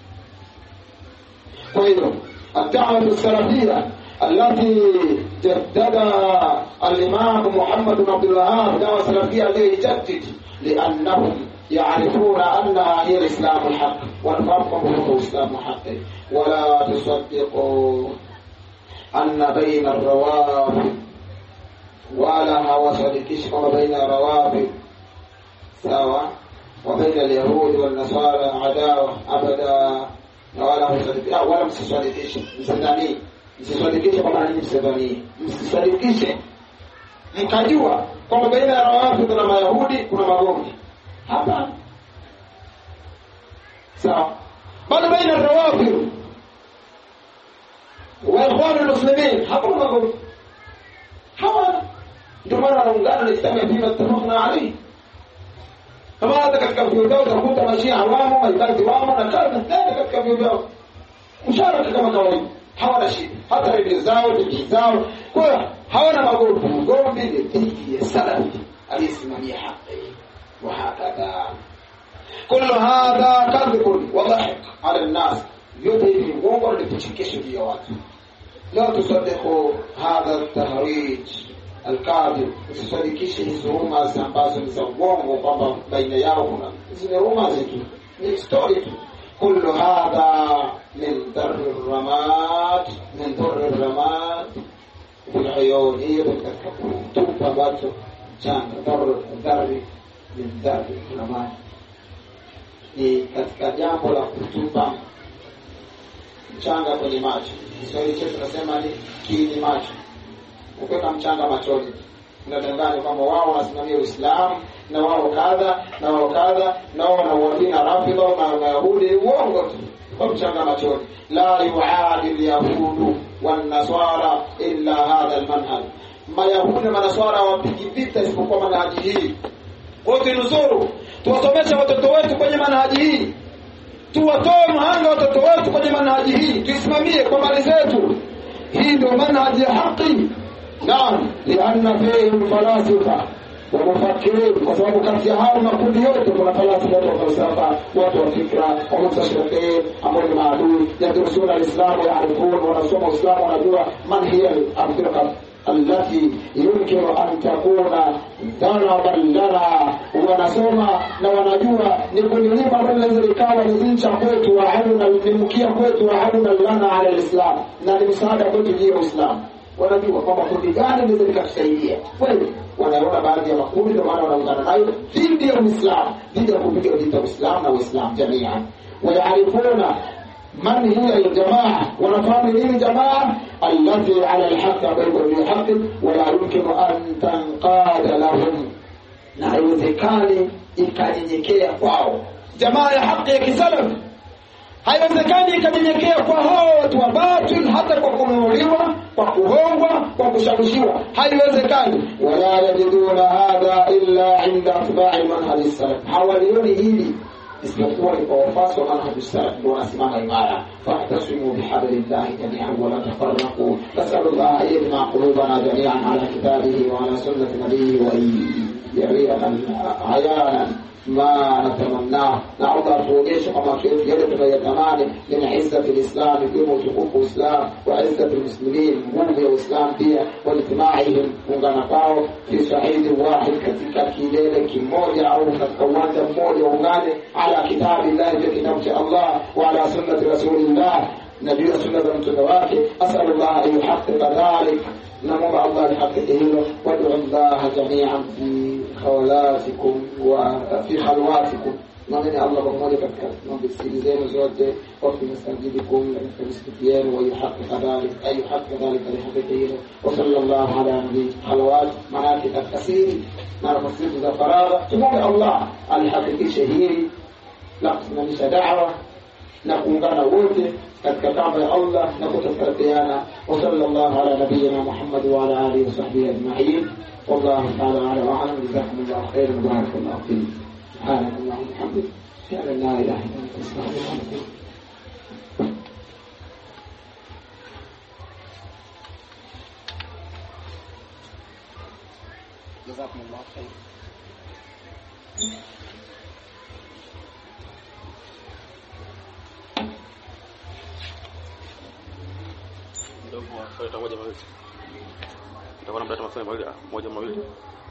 Speaker 2: kwa hiyo الدعوة السلفية التي جددها الإمام محمد بن عبد الوهاب دعوة سلفية ليجدد لأنهم يعرفون أنها هي الإسلام الحق ونفهمكم هو الإسلام الحق ولا تصدقوا أن بين الروافض ولا وصدقش وبين الروافض سواء وبين اليهود والنصارى عداوة أبدا ولا msisadikishe msisadikishe kwa maana msidhani msisadikishe mkajua kwamba baina ya Rawafidh na Mayahudi kuna magomvi hapa sawa bali baina ya Rawafidh wa ikhwan muslimin hakuna magomvi hawana ndio maana wanaungana na Islamu bima tafaqna alayhi kama hata katika vyuo utakuta mashia wamo maibadi wamo na kadha ndani katika vyuo msharaka kama kawaida hawana shida hata redio zao TV zao kwa hawana magomvi ni dhidi ya salafi aliyesimamia haki wa hakadha kullu hadha kadhib wa dhahik ala an-nas yote hivi uongo ni kuchekesha vya watu la tusaddiqu hadha at-tahrij al-kadhib usisadikishe hizo rumors ambazo ni za uongo kwamba baina yao kuna zile rumors tu ni story tu كل هذا من در الرماد في العيون هي تبقى جان در من در الرماد ni katika jambo la kutupa mchanga kwenye macho. Kiswahili chetu tunasema ni kiini macho. Ukiweka mchanga machoni unadanganya kwamba wao wanasimamia Uislamu na wao kadha na wao kadha na wao wanauadina Rafidha na Mayahudi uongo tu kwa mchanga machoni. La yuadil yahudu wan nasara illa hadha almanhaj. Mayahudi na Manaswara wapigi vita isipokuwa manhaji hii. Wote nusuru tuwasomeshe watoto wetu kwenye manhaji hii. Tuwatoe mhanga watoto wetu kwenye manhaji hii. Tuisimamie kwa mali zetu. Hii ndio manhaji ya haki. Naam, lianna fihim falasifa wa mufakirin, kwa sababu kati ya hao makundi yote kuna falasifa wa falsafa, watu wa fikra, wa mustashriqin ambao ni maadui yadrusuna al-islam yaarifun wanasoma Uislamu wanajua man hiya al-firqa التي يمكن أن تكون ضربا لنا wanasoma na wanajua ni kulipa ambalo likawa ni ncha kwetu wa hauna nimkia kwetu wa hauna lana ala al-islam na ni msaada kwetu juu ya Uislamu. Wanajua kwamba kundi gani linaweza likatusaidia kweli. Wanaona baadhi ya makundi ndio maana wanaungana nayo dhidi ya Uislamu, dhidi ya kupiga vita Uislamu na Uislamu jamii. Wayaarifuna man hiya aljamaa, wanafahamu nini jamaa allati ala alhaq bayna alhaq wala yumkinu an tanqada lahum, na haiwezekani ikanyenyekea kwao. Jamaa ya haki ya kisalaf haiwezekani ikanyenyekea kwa hao watu wa batil, hata kwa kununuliwa, kwa kuhongwa, kwa kushawishiwa, haiwezekani. Wala yajiduna hadha illa inda atba'i manhaj as-salaf, hawalioni hili isipokuwa kwa wafuasi wa manhaj as-salaf ndio wanasimama imara. Fahtasimu bihablillahi jami'an wa la tafarraqu. Nasallallahu an yajma'a qulubana jami'an ala kitabihi wa ala sunnati nabiyhi wa yariyana ayana ما نتمناه نعوض فوجيش كما كيف يدفع يتماني من عزة الإسلام يقيموا حقوق الإسلام وعزة المسلمين قوموا الإسلام فيها واجتماعهم ونقاو في صعيد واحد كتلك كيلين كموجة أو كتكوانة موجة ونغاني على كتاب الله بكتاب الله وعلى سنة رسول الله نبي سنة متنواكي. أسأل الله أن يحقق ذلك نمر الله لحققه وادعوا الله جميعا في خولاتكم وفي خلواتكم نمني الله بمولي كتك نبسيزين زوجة وفي مساجدكم في الاستفيان ويحقق ذلك أي يحقق ذلك لحققه. وصلى الله على نبي خلوات مناكب الكثير نرى مسجد ذا فراغ تمني الله الحقيقي شهيري لقصنا مش دعوة نقومنا wote katika kamba ya Allah na kutafarikiana. Wa sallallahu ala nabiyyina Muhammad wa ala alihi wa sahbihi ajma'in. Wallahu ta'ala a'lam wa a'lam. Jazakumullahu khairan wa barakallahu fiikum. Subhanakallahumma wa bihamdika
Speaker 1: لا اله الا انت استغفرك.
Speaker 2: جزاكم الله خير.
Speaker 3: ndio kwa itakuwa moja mawili. Itakuwa na mdata maswali moja mawili.